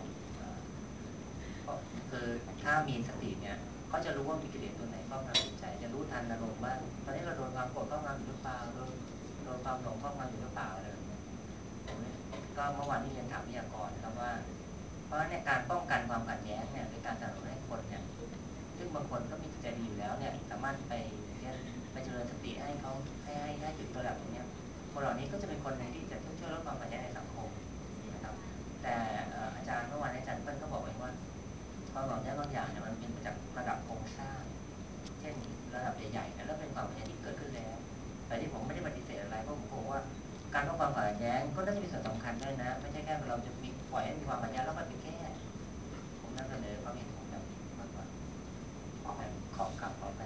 คือถ้ามีสติเนี่ยเขาจะรู้ว่ามีกิเลสตัวไหนครอบงำจิตใจจะรู้ทันอารมณ์ว่าตอนนี้เราโดนความโกรธครอบงำอยู่หรือเปล่าโดนโดนความหลงครอบงำอยู่หรือเปล่าอะไรแบบนี้ก็เมื่อวานนี้เรียนถามวิทยากรนะครับว่าเพราะเนี่ยการป้องกันความขัดแย้งเนี่ยคือการสนับสนุนให้คนเนี่ยซึ่งบางคนก็มีจิตใจดีอยู่แล้วเนี่ยสามารถไปไปเจริญสติให้เขาให้ให้ให้ถึงระดับตรงนี้คนเหล่านี้ก็จะเป็นคนหนึ่งที่จะช่วยลดความขัดแย้งในสังคมนะครับแต่อาจารย์เมื่อวานอาจารย์เปิ้ลก็บอกเองว่าความขัดแย้งบางอย่างเนี่ยมันเป็นมาจากระดับโครงสร้างเช่นระดับใหญ่ๆแล้วเป็นความขัดแย้งที่เกิดขึ้นแล้วแต่ที่ผมไม่ได้ปฏิเสธอะไรเพราะผมบอกว่าการลดความขัดแย้งก็น่าจะมีส่วนสำคัญด้วยนะไม่ใช่แค่เราจะมีปล่อยให้มีความขัดแย้งแล้วก็ไปแก้ผมนำเสนอความเห็นผมแบบนี้มากกว่าแต่ขอกลับขอไป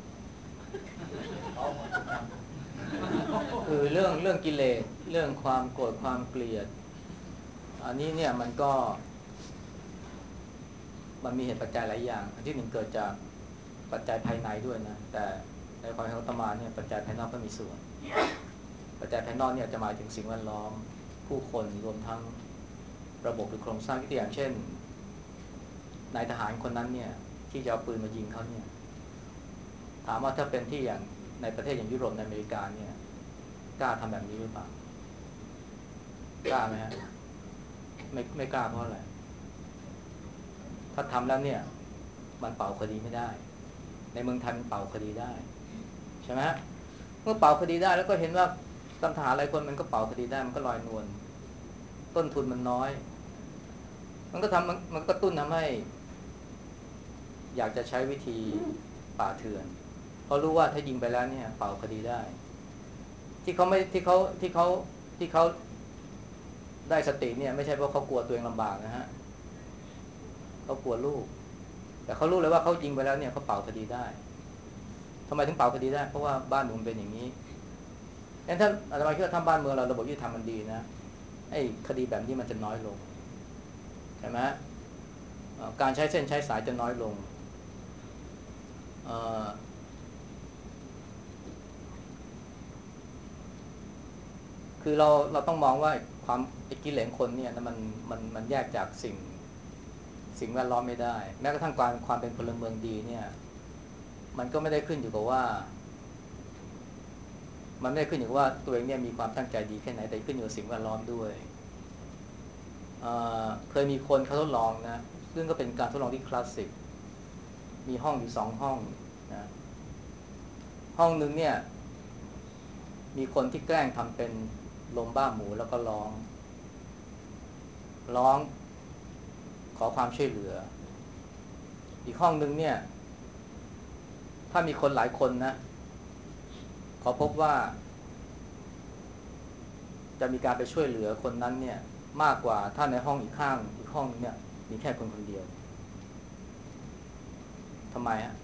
คือเรื่องเรื่องกิเลสเรื่องความโกรธความเกลียดอันนี้เนี่ยมันก็มันมีเหตุปัจจัยหลายอย่างอันที่หนึ่งเกิดจากปัจจัยภายในด้วยนะแต่ในความเห็นของอาตมาเนี่ยปัจจัยภายนอกก็มีส่วนปัจจัยภายนอกเนี่ยจะหมายถึงสิ่งแวดล้อมผู้คนรวมทั้งระบบหรือโครงสร้างที่อย่างเช่นนายทหารคนนั้นเนี่ยที่จะเอาปืนมายิงเขาเนี่ยถามว่าถ้าเป็นที่อย่างในประเทศอย่างยุโรปในอเมริกาเนี่ยกล้าทำแบบนี้หรือเปล่ากล้าไหมฮะไม่ไม่กล้าเพราะอะไรถ้าทำแล้วเนี่ยมันเป่าคดีไม่ได้ในเมืองไทยมันเป่าคดีได้ใช่ไหมเมื่อเป่าคดีได้แล้วก็เห็นว่าตำรวจหลายคนมันก็เป่าคดีได้มันก็ลอยนวลต้นทุนมันน้อยมันก็ทำมันก็กระตุ้นทำให้อยากจะใช้วิธีป่าเถื่อนเพราะรู้ว่าถ้ายิงไปแล้วเนี่ยเป่าคดีได้ที่เขาไม่ที่เขาที่เขาที่เขาได้สติเนี่ยไม่ใช่เพราะเขากลัวตัวเองลำบากนะฮะเขากลัวลูกแต่เขารู้เลยว่าเขายิงไปแล้วเนี่ยเขาเป่าคดีได้ทำไมถึงเป่าคดีได้เพราะว่าบ้านเมืองเป็นอย่างนี้งั้นถ้าอาตมาคิดว่าถ้าบ้านเมืองเราระบบยุติธรรมมันดีนะไอ้คดีแบบนี้มันจะน้อยลงใช่ไหมการใช้เส้นใช้สายจะน้อยลงคือเราเราต้องมองว่าความไอ้กิเลสคนเนี่ยนะมันมันมันแยกจากสิ่งสิ่งแวดล้อมไม่ได้แม้กระทั่งการความเป็นพลเมืองดีเนี่ยมันก็ไม่ได้ขึ้นอยู่กับว่ามันไม่ได้ขึ้นอยู่กับว่าตัวเองเนี่ยมีความตั้งใจดีแค่ไหนแต่ขึ้นอยู่กับสิ่งแวดล้อมด้วยเอ่อเคยมีคนเขาทดลองนะซึ่งก็เป็นการทดลองที่คลาสสิกมีห้องอยู่สองห้องนะห้องนึงเนี่ยมีคนที่แกล้งทำเป็นลมบ้าหมูแล้วก็ร้องร้องขอความช่วยเหลืออีกห้องนึงเนี่ยถ้ามีคนหลายคนนะขอพบว่าจะมีการไปช่วยเหลือคนนั้นเนี่ยมากกว่าถ้าในห้องอีกข้างอีกห้องนึงเนี่ยมีแค่คนคนเดียวทำไมฮะ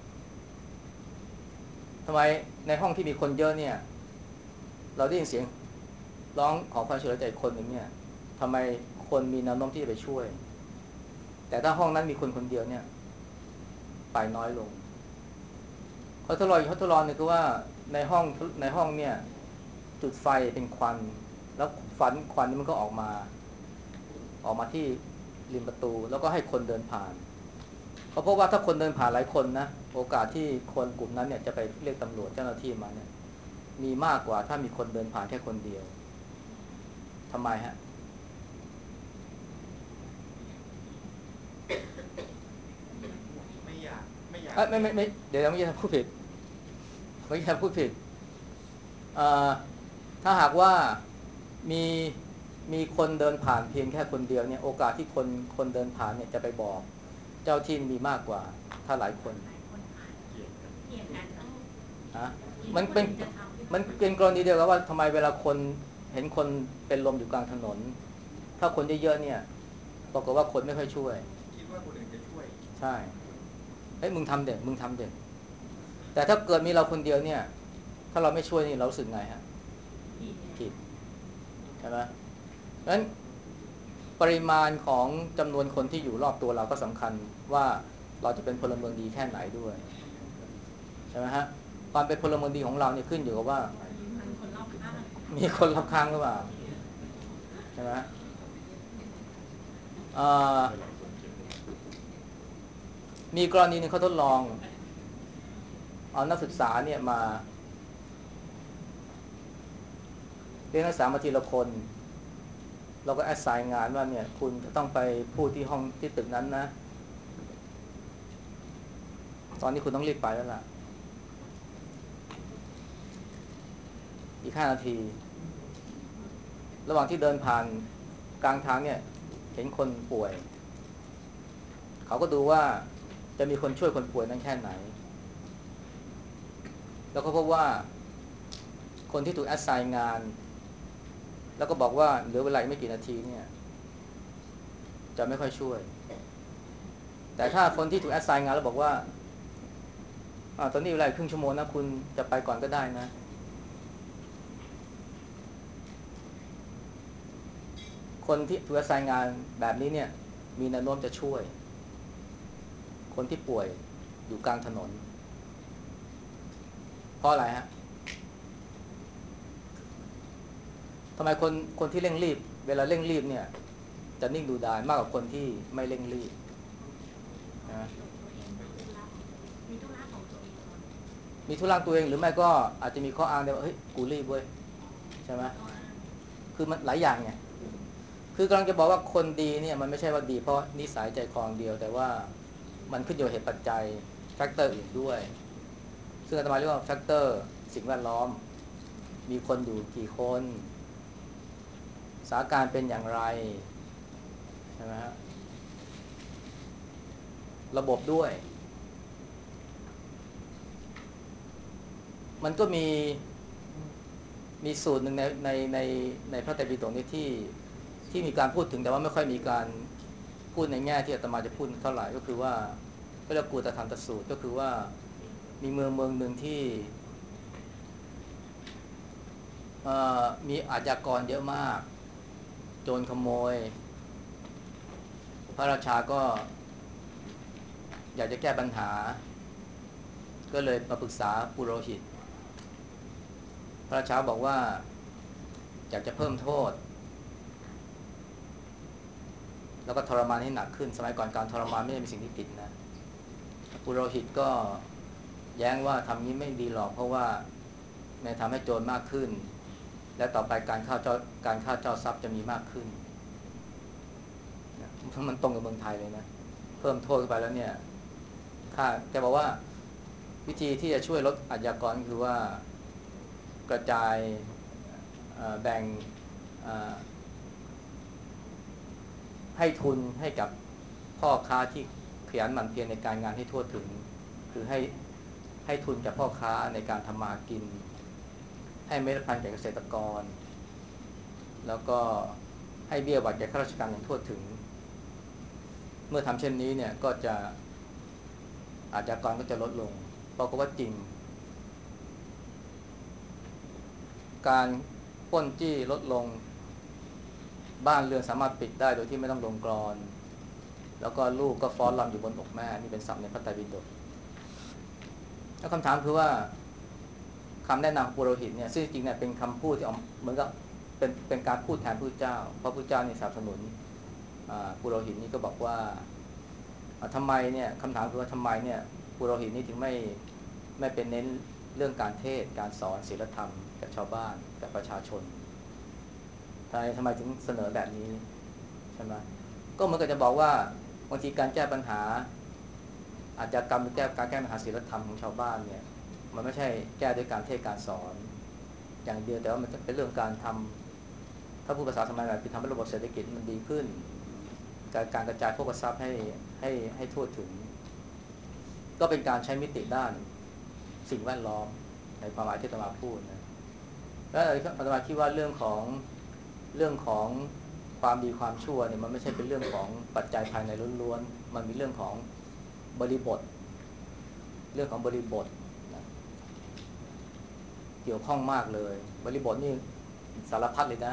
ทำไมในห้องที่มีคนเยอะเนี่ยเราได้ยินเสียงร้องขอความช่วยเหลือจากคนหนึ่งเนี่ยทำไมคนมีแนวโน้มที่จะไปช่วยแต่ถ้าห้องนั้นมีคนคนเดียวเนี่ยไปน้อยลงเขาทดลองเขาทดลองเนี่ยคือว่าในห้องในห้องเนี่ยจุดไฟเป็นควันแล้วฟันควันนี่มันก็ออกมาออกมาที่ริมประตูแล้วก็ให้คนเดินผ่านเขาพบว่าถ้าคนเดินผ่านหลายคนนะโอกาสที่คนกลุ่มนั้นเนี่ยจะไปเรียกตำรวจเจ้าหน้าที่มาเนี่ยมีมากกว่าถ้ามีคนเดินผ่านแค่คนเดียวทำไมฮะไม่อยากไม่อยากไม่ไม่ไม่เดี๋ยวไม่ใช่พูดผิดไม่ใช่พูดผิดถ้าหากว่ามีมีคนเดินผ่านเพียงแค่คนเดียวเนี่ยโอกาสที่คนคนเดินผ่านเนี่ยจะไปบอกเจ้าที่มีมากกว่าถ้าหลายคนฮะมันเป็นมันเป็นกรณีเดียวกับว่าทำไมเวลาคนเห็นคนเป็นลมอยู่กลางถนนถ้าคนเยอะๆเนี่ยปรากฏว่าคนไม่ค่อยช่วยคิดว่าคนอื่นจะช่วยใช่เฮ้ยมึงทำเด็ดมึงทำเด็ดแต่ถ้าเกิดมีเราคนเดียวเนี่ยถ้าเราไม่ช่วยนี่เรารู้สึกไงฮะผิดใช่ไหมงั้นปริมาณของจำนวนคนที่อยู่รอบตัวเราก็สำคัญว่าเราจะเป็นพลเมืองดีแค่ไหนด้วยใช่ไหมฮะความเป็นพลเมืองดีของเราเนี่ยขึ้นอยู่กับว่ามีคนรอบข้างหรือเปล่าใช่ไหมมีกรณีนึงเขาทดลองเอานักศึกษาเนี่ยมาเรียนนักศึกษามาทีละคนเราก็แอสไซน์งานว่าเนี่ยคุณจะต้องไปพูดที่ห้องที่ตึกนั้นนะตอนนี้คุณต้องรีบไปแล้วล่ะอีกห้านาทีระหว่างที่เดินผ่านกลางทางเนี่ยเห็นคนป่วยเขาก็ดูว่าจะมีคนช่วยคนป่วยนั้นแค่ไหนแล้วก็พบว่าคนที่ถูกแอสไซน์งานแล้วก็บอกว่าเหลือเวลาไม่กี่นาทีเนี่ยจะไม่ค่อยช่วยแต่ถ้าคนที่ถูกแอสไซน์งานแล้วบอกว่าอ่าตอนนี้เวลาครึ่งชั่วโมงนะคุณจะไปก่อนก็ได้นะคนที่ถูกแอสไซน์งานแบบนี้เนี่ยมีแนวโน้มจะช่วยคนที่ป่วยอยู่กลางถนนเพราะอะไรฮะทำไมคนคนที่เร่งรีบเวลาเร่งรีบเนี่ยจะนิ่งดูดายมากกว่าคนที่ไม่เร่งรีบนะมีธุระของตัวเองมีธุระตัวเองหรือไม่ก็อาจจะมีข้ออ้างได้ว่าเฮ้ยกูรีบเว้ยใช่ไหมคือมันหลายอย่างไงคือกำลังจะบอกว่าคนดีเนี่ยมันไม่ใช่ว่าดีเพราะนิสัยใจคอเดียวแต่ว่ามันขึ้นอยู่กับเหตุปัจจัยแฟกเตอร์อื่นด้วยซึ่งอาตมาเรียกว่าแฟกเตอร์สิ่งแวดล้อมมีคนอยู่กี่คนสถานการณ์เป็นอย่างไรใช่ไหมฮะระบบด้วยมันก็มีมีสูตรหนึ่งในในในในพระไตรปิฎกนี้ที่ที่มีการพูดถึงแต่ว่าไม่ค่อยมีการพูดในแง่ที่อาตมาจะพูดเท่าไหร่ก็คือว่าเรียกว่ากูตธรรมสูตรก็คือว่ามีเมืองเมืองหนึ่งที่มีอาชญากรเยอะมากโจรขโมยพระราชาก็อยากจะแก้ปัญหาก็เลยมาปรึกษาปุโรหิตพระราชาบอกว่าอยากจะเพิ่มโทษแล้วก็ทรมานให้หนักขึ้นสมัยก่อนการทรมานไม่ได้เป็นสิ่งที่ผิดนะปุโรหิตก็แย้งว่าทำนี้ไม่ดีหรอกเพราะว่ามันทำให้โจรมากขึ้นและต่อไปการฆ่าเจ้าการฆ่าเจ้าทรัพย์จะมีมากขึ้นมันตรงกับเมืองไทยเลยนะเพิ่มโทษเข้าไปแล้วเนี่ยค่าแกบอกว่าวิธีที่จะช่วยลดอาชญากรคือว่ากระจายแบ่งให้ทุนให้กับพ่อค้าที่ขยันหมั่นเพียรในการงานให้ทั่วถึงคือให้ให้ทุนกับพ่อค้าในการทำมากินให้เมล็ดพันธุ์แก่เกษตรกรแล้วก็ให้เบี้ยหวัดแก่ข้าราชการอย่างทั่วถึงเมื่อทำเช่นนี้เนี่ยก็จะอาชญากรก็จะลดลงปรากฏว่าจริงการปล้นจี้ลดลงบ้านเรือนสามารถปิดได้โดยที่ไม่ต้องลงกลอนแล้วก็ลูกก็ฟ้อนรำอยู่บนอกแม่นี่เป็นศัพท์ในพระไตรปิฎกแล้วคำถามคือว่าคำแนะนำของปุโรหิตเนี่ยซึ่งจริงๆเนี่ยเป็นคำพูดที่เหมือนกับเป็นเป็นการพูดแทนพระเจ้าเพราะพระเจ้านี่สนับสนุนปุโรหิตนี่ก็บอกว่าทำไมเนี่ยคำถามคือว่าทำไมเนี่ยปุโรหิตนี่ถึงไม่ไม่เป็นเน้นเรื่องการเทศการสอนศีลธรรมกับชาวบ้านกับประชาชนทำไมทำไมถึงเสนอแบบนี้ใช่ไหมก็เหมือนกับจะบอกว่าบางทีการแก้ปัญหาอาชญากรรมหรือแก้การแก้ปัญหาศีลธรรมของชาวบ้านเนี่ยมันไม่ใช่แก้ด้วยการเทศการสอนอย่างเดียวแต่ว่ามันเป็นเรื่องการทำถ้าพูดภาษาสมัยใหม่คือทำให้ระบบเศรษฐกิจมันดีขึ้นการการกระจายโภคทรัพย์ให้ให้ให้ทั่วถึงก็เป็นการใช้มิติด้านสิ่งแวดล้อมในความหมายที่อาตมาพูดนะแล้วอาตมาคิดว่าเรื่องของเรื่องของความดีความชั่วเนี่ยมันไม่ใช่เป็นเรื่องของปัจจัยภายในล้วนๆมันมีเรื่องของบริบทเรื่องของบริบทนะเกี่ยวข้องมากเลยบริบทนี่สารพัดเลยนะ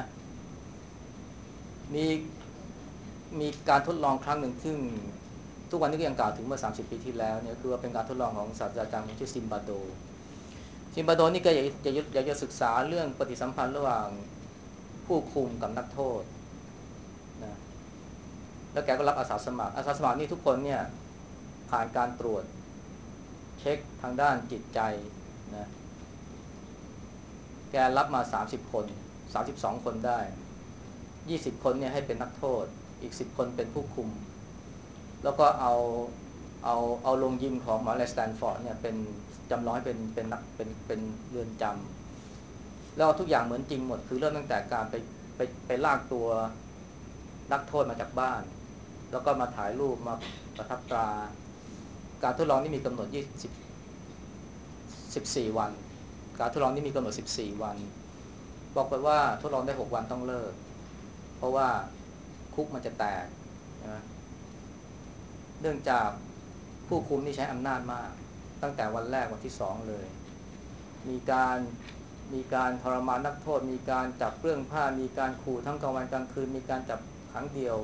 มีมีการทดลองครั้งหนึ่งซึ่งทุกวันนี้ก็ยังกล่าวถึงเมื่อสามสิบปีที่แล้วเนี่ยคือว่าเป็นการทดลองของศาสตราจารย์ชื่อซิมบาโดซิมบาโดนี่ก็อยากจะอยากจะศึกษาเรื่องปฏิสัมพันธ์ระหว่างผู้คุมกับนักโทษนะแล้วแกก็รับอาสาสมัครอาสาสมัครนี่ทุกคนเนี่ยผ่านการตรวจเช็คทางด้านจิตใจนะแกรับมาสามสิบคนสามสิบสองคนได้ยี่สิบคนเนี่ยให้เป็นนักโทษอีกสิบคนเป็นผู้คุมแล้วก็เอาเอาเอาโรงยิมของมหาวิทยาลัยสแตนฟอร์ดเนี่ยเป็นจำลองให้เป็นเป็นนักเป็นเป็นเรือนจำแล้วทุกอย่างเหมือนจริงหมดคือเริ่มตั้งแต่การไปไปไปลากตัวนักโทษมาจากบ้านแล้วก็มาถ่ายรูปมาประทับตราการทดลองนี่มีกำหนดยี่สิบ สิบสี่วันการทดลองนี่มีกำหนดสิบสี่วันบอกไปว่าทดลองได้หกวันต้องเลิกเพราะว่าคุกมันจะแตกนะเนื่องจากผู้คุมนี่ใช้อำนาจมากตั้งแต่วันแรกวันที่สองเลยมีการมีการทรมานนักโทษมีการจับเรื่องผ้ามีการขู่ทั้งกลางวันกลางคืนมีการจับครั้งเดียว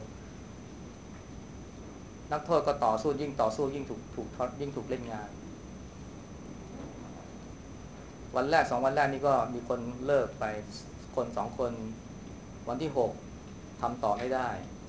นักโทษก็ต่อสู้ยิ่งต่อสู้ยิ่งถูกถูกยิ่งถูกเล่นงานวันแรกสองวันแรกนี่ก็มีคนเลิกไปคนสองคนวันที่หกทำต่อไม่ได้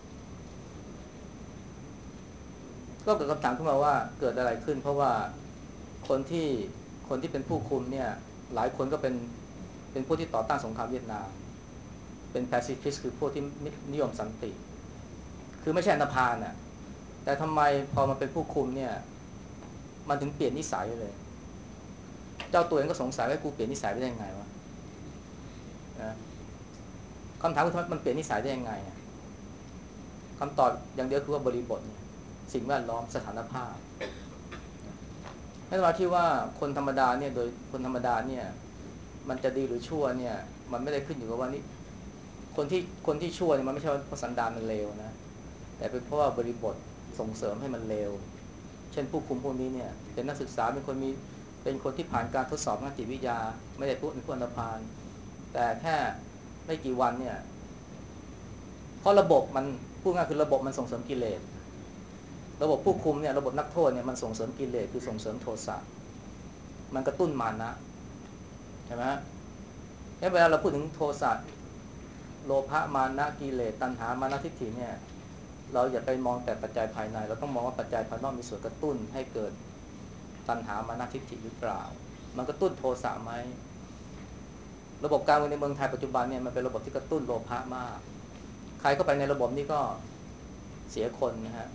ก็เกิดคำถามขึ้นมาว่าเกิดอะไรขึ้นเพราะว่าคนที่คนที่เป็นผู้คุมเนี่ยหลายคนก็เป็นเป็นผู้ที่ต่อต้านสงครามเวียดนามเป็นแปซิฟิสต์คือพวกที่นิยมสันติคือไม่ใช่อันธพาลน่ะแต่ทำไมพอมาเป็นผู้คุมเนี่ยมันถึงเปลี่ยนนิสัยเลยเจ้าตัวเองก็สงสัยว่ากูเปลี่ยนนิสัยได้ยังไงวะนะคำถามคือมันเปลี่ยนนิสัยได้ยังไงคำตอบอย่างเดียวคือว่าบริบทเนี่ยสิ่งแวดล้อมสถานภาพให้เราคิดว่าคนธรรมดาเนี่ยโดยคนธรรมดาเนี่ยมันจะดีหรือชั่วเนี่ยมันไม่ได้ขึ้นอยู่กับว่านี่คนที่คนที่ชั่วเนี่ยมันไม่ใช่เพราะสันดานมันเลวนะแต่เป็นเพราะว่าบริบทส่งเสริมให้มันเลวเช่นผู้คุมพวกนี้เนี่ยเป็นนักศึกษาเป็นคนมีเป็นคนที่ผ่านการทดสอบทางจิตวิทยาไม่ได้พูดเป็นผู้อันธพาลแต่แค่ไม่กี่วันเนี่ยเพราะระบบมันพูดง่ายคือระบบมันส่งเสริมกิเลสระบบผู้คุมเนี่ยระบบนักโทษเนี่ยมันส่งเสริมกิเลสคือส่งเสริมโทสะมันกระตุ้นมานะใช่ไหมงั้นเวลาเราพูดถึงโทสะโลภะมานะกิเลสตัณหามานะทิฏฐิเนี่ยเราอย่าไปมองแต่ปัจจัยภายในเราต้องมองว่าปัจจัยภายนอกมีส่วนกระตุ้นให้เกิดตัณหามานะทิฏฐิหรือเปล่ามันกระตุ้นโทสะไหมระบบการเมืองในเมืองไทยปัจจุบันเนี่ยมันเป็นระบบที่กระตุ้นโลภะมากใครเข้าไปในระบบนี้ก็เสียคนนะฮะ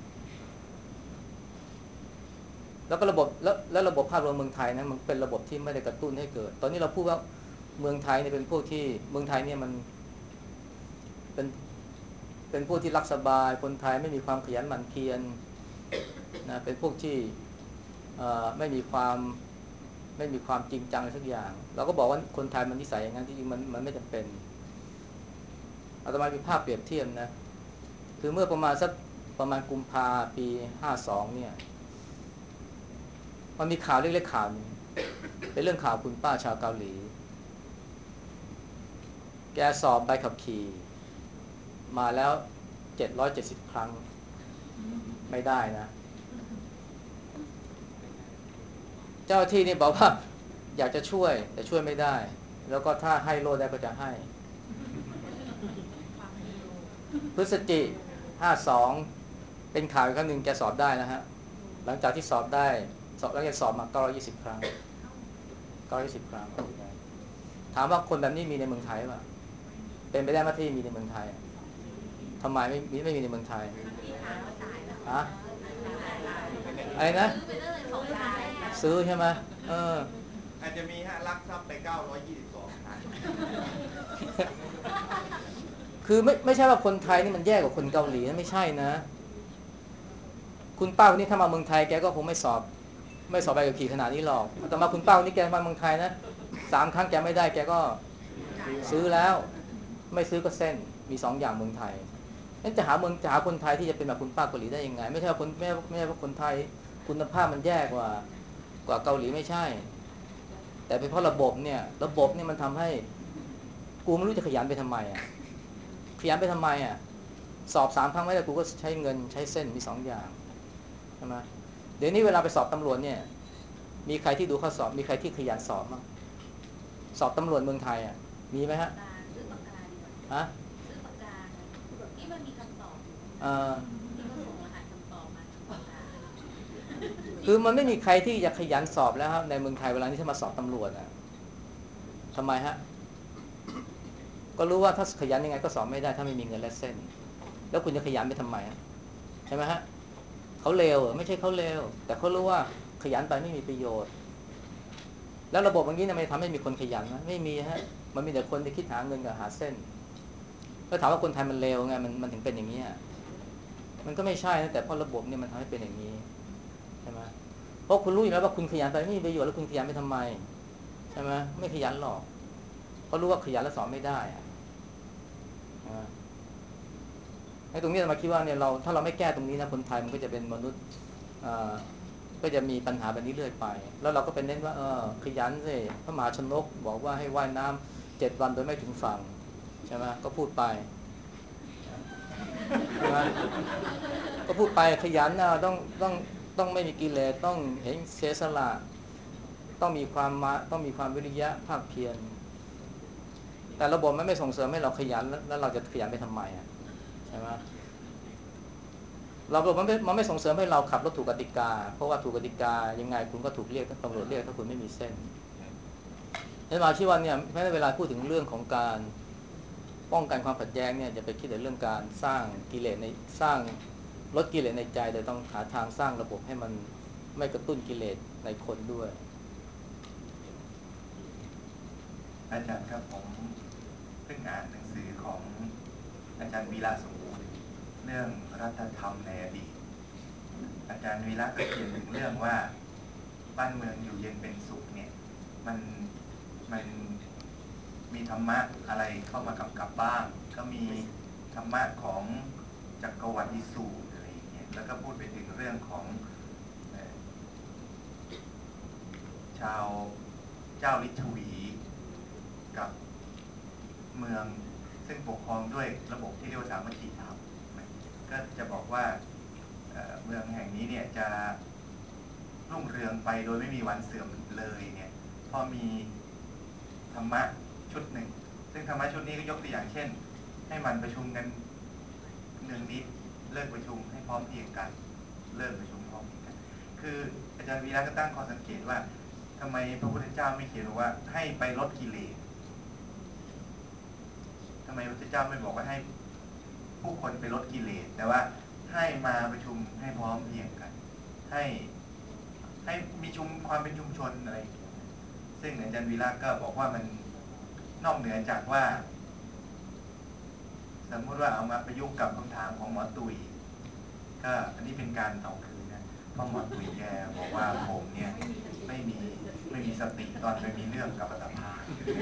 แล้วก็ระบบแล้วแล้วระบบภาพรวมเมืองไทยนะมันเป็นระบบที่ไม่ได้กระตุ้นให้เกิดตอนนี้เราพูดว่าเมืองไทยเนี่ยเป็นพวกที่เมืองไทยเนี่ยมันเป็นเป็นพวกที่รักสบายคนไทยไม่มีความขยันหมั่นเพียรนะเป็นพวกที่ไม่มีความไม่มีความจริงจังอะไรสักอย่างเราก็บอกว่าคนไทยมันนิสัยอย่างนั้นที่จริงมันมันไม่จำเป็นอาตมามีภาพเปรียบเทียบนะคือเมื่อประมาณสักประมาณกุมภาปีห้าสองเนี่ยมันมีข่าวเล็กๆข่าวนึงเป็นเรื่องข่าวคุณป้าชาวเกาหลีแกสอบใบขับขี่มาแล้วเจ็ดร้อยเจ็ดสิบครั้งไม่ได้นะเจ้าที่นี่บอกว่าอยากจะช่วยแต่ช่วยไม่ได้แล้วก็ถ้าให้โลดได้ก็จะให้พฤศจิกายนห้าสองเป็นข่าวอีกครั้งนึงแกสอบได้นะฮะหลังจากที่สอบได้สอบแล้วแกสอบมาเก้าร้อยยี่สิบครั้งเก้าร้อยยี่สิบครั้งถามว่าคนแบบนี้มีในเมืองไทยป่ะเป็นไปได้ไหมที่มีในเมืองไทยทำไมไม่มีไม่มีในเมืองไทยฮะอะไรนะซื้อใช่ไหมเอออาจจะมีฮะลักทรัพย์ไปเก้าร้อยยี่สิบสองครั้งคือไม่ไม่ใช่ว่าคนไทยนี่มันแย่กว่าคนเกาหลีนะไม่ใช่นะคุณป้าคนนี้ถ้ามาเมืองไทยแกก็คงไม่สอบไม่สอบใบขับขี่ขนาดนี้หรอกแต่มาคุณป้าคนนี้แกมาเมืองไทยนะสามครั้งแกไม่ได้แกก็ซื้อแล้วไม่ซื้อก็เส้นมีสองอย่างเมืองไทยนั่นจะหาเมืองจะหาคนไทยที่จะเป็นแบบคุณป้าเกาหลีได้ยังไงไม่ใช่ว่าคนไม่ไม่ใช่ว่าคนไทยคุณภาพมันแย่กว่ากว่าเกาหลีไม่ใช่แต่เป็นเพราะระบบเนี่ยระบบเนี่ยมันทำให้กูไม่รู้จะขยันไปทำไมอ่ะขยันไปทำไมอ่ะสอบสามครั้งไม่ได้กูก็ใช้เงินใช้เส้นมีสองอย่างใช่ไหมเดี๋ยวนี้เวลาไปสอบตำรวจเนี่ยมีใครที่ดูข้อสอบมีใครที่ขยันสอบมั้งสอบตำรวจเมืองไทยอ่ะมีไหมฮะซื้อปากกาดีกว่าฮะซื้อปากกาที่มันมีคำตอบเออที่ก็ส่งรหัสคำตอบมาทางปากกาคือมันไม่มีใครที่จะขยันสอบแล้วครับในเมืองไทยเวลาที่จะมาสอบตำรวจอ่ะทำไมฮะก็รู้ว่าถ้าขยันยังไงก็สอบไม่ได้ถ้าไม่มีเงินและเส้นแล้วคุณจะขยันไปทำไมใช่ไหมฮะเขาเลวไม่ใช่เขาเลวแต่เขารู้ว่าขยันไปไม่มีประโยชน์แล้วระบบอย่างนี้เนี่ยมันทำให้มีคนขยันไหมไม่มีฮะมันมีแต่คนที่คิดหาเงินกับหาเส้นก็ถามว่าคนไทยมันเลวไงมันมันถึงเป็นอย่างนี้มันก็ไม่ใช่นะแต่เพราะระบบเนี่ยมันทำให้เป็นอย่างนี้ใช่ไหมเพราะคุณรู้อยู่แล้วว่าคุณขยันไปไม่มีประโยชน์แล้วคุณขยันไปทำไมใช่ไหมไม่ขยันหรอกเพราะรู้ว่าขยันแล้วสอนไม่ได้อะไอ้ตรงนี้มาคิดว่าเนี่ยเราถ้าเราไม่แก้ตรงนี้นะคนไทยมันก็จะเป็นมนุษย์ก็จะมีปัญหาแบบนี้เรื่อยไปแล้วเราก็เป็นเน้นว่าเออขยันสิพระมหาชนกบอกว่าให้ว่ายน้ำเจ็ดวันโดยไม่ถึงฝั่งใช่ไหมก็พูดไปใช่ไหมก็พูดไปขยันนะต้องต้องต้องไม่มีกิเลสต้องเห็นเสียสละต้องมีความมาต้องมีความวิริยะภาคเพียรแต่ระบบมันไม่ส่งเสริมให้เราขยันแล้วเราจะขยันไปทำไมอ่ะใช่ไหมเราระบบมันไม่มันไม่ส่งเสริมให้เราขับรถถูกกติกาเพราะว่าถูกกติกายังไงคุณก็ถูกเรียกตำรวจเรียกถ้าคุณไม่มีเส้นในมาชีวันเนี่ยแม้เวลาพูดถึงเรื่องของการป้องกันความขัดแย้งเนี่ยจะไปคิดแต่เรื่องการสร้างกิเลสในสร้างลดกิเลสในใจแต่ต้องหาทางสร้างระบบให้มันไม่กระตุ้นกิเลสในคนด้วยอาจารย์ครับผมเพิ่งอ่านหนังสือของอาจารย์วีระสมบูรณ์เรื่องรัฐธรรมในอดีตอาจารย์วีระก็เขียนถึงเรื่องว่าบ้านเมืองอยู่เย็นเป็นสุขเนี่ยมันมันมีธรรมะอะไรเข้ามากำกับบ้างก็มีธรรมะของจักรวรรดิสูตรอะไรอย่างเงี้ยแล้วก็พูดไปถึงเรื่องของชาวเจ้าลิชวีกับเมืองซึ่งปกครองด้วยระบบที่เรียกว่าสามัคคีธรรมก็จะบอกว่าเอ่อเมืองแห่งนี้เนี่ยจะรุ่งเรืองไปโดยไม่มีวันเสื่อมเลยเนี่ยพอมีธรรมะชุดหนึ่งซึ่งธรรมะชุดนี้ก็ยกตัวอย่างเช่นให้มันประชุมกันเนืองนิดเลิกประชุมให้พร้อมเพรียงกันเลิกประชุมพร้อมเพรียงกันคืออาจารย์วีระก็ตั้งข้อสังเกตว่าทำไมพระพุทธเจ้าไม่เขียนว่าให้ไปลดกิเลสทำไมพระพุทธเจ้าไม่บอกว่าให้ผู้คนไปลดกิเลสแต่ว่าให้มาประชุมให้พร้อมเพรียงกันให้ให้มีชุมความเป็นชุมชนอะไรซึ่งอาจารย์วีระก็บอกว่ามันนอกเหนือจากว่าสมมติว่าเอามาประยุกต์กับคำถามของหมอตุยก็อันนี้เป็นการเอาคืนนะเพราะหมอตุยแกบอกว่าผมเนี่ยไม่มีไม่มีสติตอนไปมีเรื่องกับอัตภา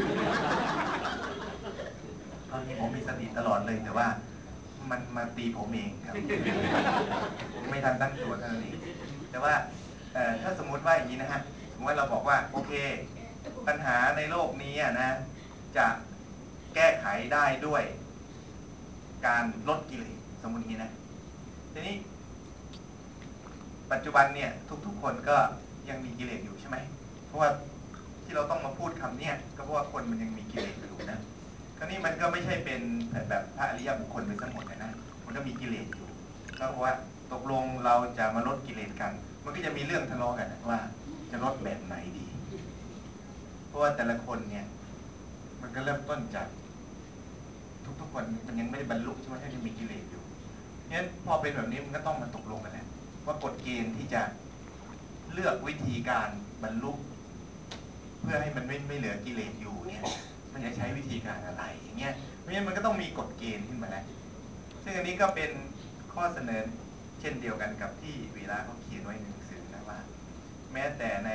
ตอนนี้ผมมีสติตลอดเลยแต่ว่ามันมาตีผมเองครับไม่ทันตั้งตัวเท่านั้นเองแต่ว่าถ้าสมมติว่าอย่างนี้นะฮะสมมติว่าเราบอกว่าโอเคปัญหาในโลกนี้นะจะแก้ไขได้ด้วยการลดกิเลสสมมตินี้นะทีนี้ปัจจุบันเนี่ยทุกๆคนก็ยังมีกิเลสอยู่ใช่ไหมเพราะว่าที่เราต้องมาพูดคำนี้ก็เพราะว่าคนมันยังมีกิเลสอยู่นะคราวนี้มันก็ไม่ใช่เป็นแบบพระอริยบุคคลไปทั้งหมดเลยนะมันก็มีกิเลสอยู่ก็เพราะว่าตกลงเราจะมาลดกิเลสกันมันก็จะมีเรื่องทะเลาะกันว่าจะลดแบบไหนดีเพราะว่าแต่ละคนเนี่ยมันก็เริ่มต้นจากทุกๆคนมันยังไม่ได้บรรลุใช่ไหมที่ยังมีกิเลสอยู่งั้นพอเป็นแบบนี้มันก็ต้องมาตกลงกันแล้วว่ากฎเกณฑ์ที่จะเลือกวิธีการบรรลุเพื่อให้มันไม่ไม่เหลือกิเลสอยู่เนี่ยมันจะใช้วิธีการอะไรอย่างเงี้ยเพราะฉะนั้นมันก็ต้องมีกฎเกณฑ์ขึ้นมาแล้วซึ่งอันนี้ก็เป็นข้อเสนอเช่นเดียวกันกับที่วีระเขาเขียนไว้ในหนังสือนะว่าแม้แต่ใน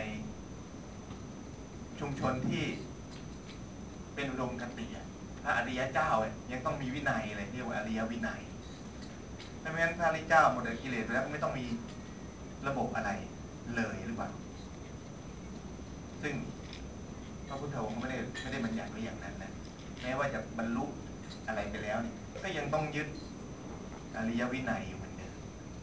ชุมชนที่เป็นอุดมคติพระอริยเจ้ายังต้องมีวินัยอะไรเรียกว่าอริยวินัยถ้าไม่งั้นพระอริยเจ้าหมดกิเลสไปแล้วก็ไม่ต้องมีระบบอะไรเลยหรือเปล่าซึ่งพระพุทธองค์ไม่ได้ไม่ได้บัญญัติไว้อย่างนั้นนะแม้ว่าจะบรรลุอะไรไปแล้วเนี่ยก็ยังต้องยึดอริยวินัยอยู่เหมือนเดิม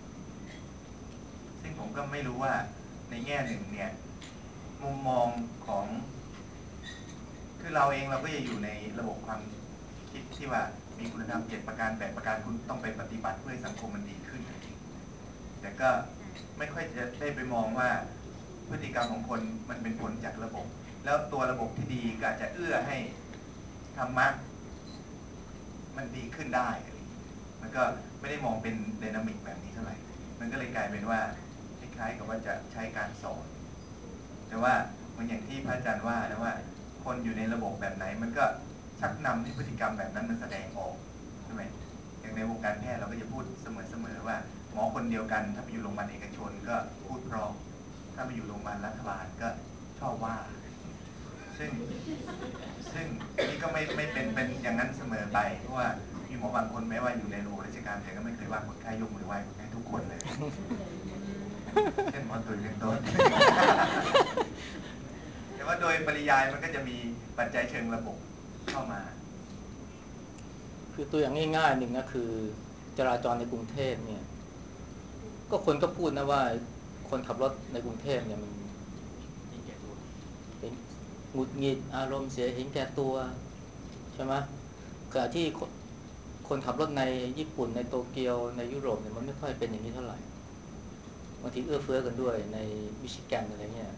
ซึ่งผมก็ไม่รู้ว่าในแง่หนึ่งเนี่ยมุมมองของคือเราเองเราก็จะอยู่ในระบบความคิดที่ว่ามีคุณธรรมเจ็ดประการแปดประการคุณต้องไปปฏิบัติเพื่อให้สังคมมันดีขึ้นแต่ก็ไม่ค่อยจะได้ไปมองว่าพฤติกรรมของคนมันเป็นผลจากระบบแล้วตัวระบบที่ดีก็จะเอื้อให้ธรรมะมันดีขึ้นได้มันก็ไม่ได้มองเป็นไดนามิกแบบนี้เท่าไหร่มันก็เลยกลายเป็นว่าคล้ายๆกับว่าจะใช้การสอนแต่ว่ามันอย่างที่พระอาจารย์ว่านะว่าคนอยู่ในระบบแบบไหนมันก็ชักนำให้พฤติกรรมแบบนั้นมันแสดงออกใช่ไหมอย่างในวงการแพทย์เราก็จะพูดเสมอๆว่าหมอคนเดียวกันถ้าไปอยู่โรงพยาบาลเอกชนก็พูดเพราะถ้าไปอยู่โรงพยาบาลรัฐบาลก็ชอบว่าซึ่งซึ่งนี่ก็ไม่ไม่เป็นเป็นอย่างนั้นเสมอไปเพราะว่ามีหมอบางคนแม้ว่าอยู่ในระบบราชการแต่ก็ไม่เคยว่าคนไข้ยกมือไหว้คนไข้ทุกคนเลยเช่นหมอตุ๋ยเป็นต้นแต่ว่าโดยปริยายมันก็จะมีปัจจัยเชิงระบบเข้ามาคือตัวอย่างง่ายๆหนึ่งนะคือจราจรในกรุงเทพเนี่ยก็คนก็พูดนะว่าคนขับรถในกรุงเทพเนี่ยมันเป็นหงุดหงิดอารมณ์เสียเห็นแก่ตัวใช่ไหมขณะที่คนขับรถในญี่ปุ่นในโตเกียวในยุโรปเนี่ยมันไม่ค่อยเป็นอย่างนี้เท่าไหร่บางทีเอื้อเฟื้อกันด้วยในมิชิแกนอะไรเงี้ย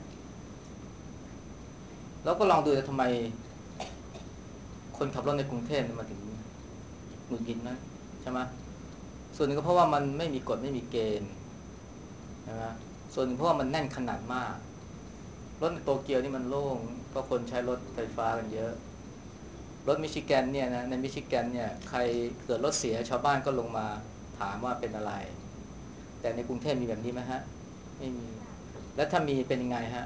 แล้วก็ลองดูนะทำไมคนขับรถในกรุงเทพมาถึงหงุดหงิดนั้นใช่ไหมส่วนหนึ่งก็เพราะว่ามันไม่มีกฎไม่มีเกณฑ์ใช่ไหมส่วนหนึ่งเพราะว่ามันแน่นขนาดมากรถในโตเกียวนี่มันโล่งก็คนใช้รถไฟฟ้ากันเยอะรถมิชิแกนเนี่ยนะในมิชิแกนเนี่ยใครเกิดรถเสียชาวบ้านก็ลงมาถามว่าเป็นอะไรแต่ในกรุงเทพมีแบบนี้ไหมฮะไม่มีแล้วถ้ามีเป็นยังไงฮะ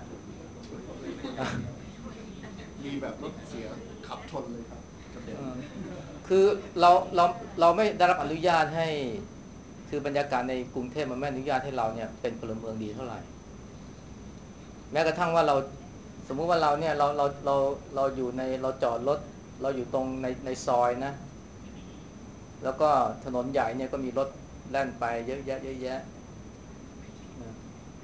มีแบบรถเสียขับชนเลยครับคือเราเราเราไม่ได้รับอนุญาตให้คือบรรยากาศในกรุงเทพมันไม่อนุญาตให้เราเนี่ยเป็นพลเมืองดีเท่าไหร่แม้กระทั่งว่าเราสมมุติว่าเราเนี่ยเราเราเราเราอยู่ในเราจอดรถเราอยู่ตรงในในซอยนะแล้วก็ถนนใหญ่เนี่ยก็มีรถแล่นไปเยอะแยะเยอะแยะนะ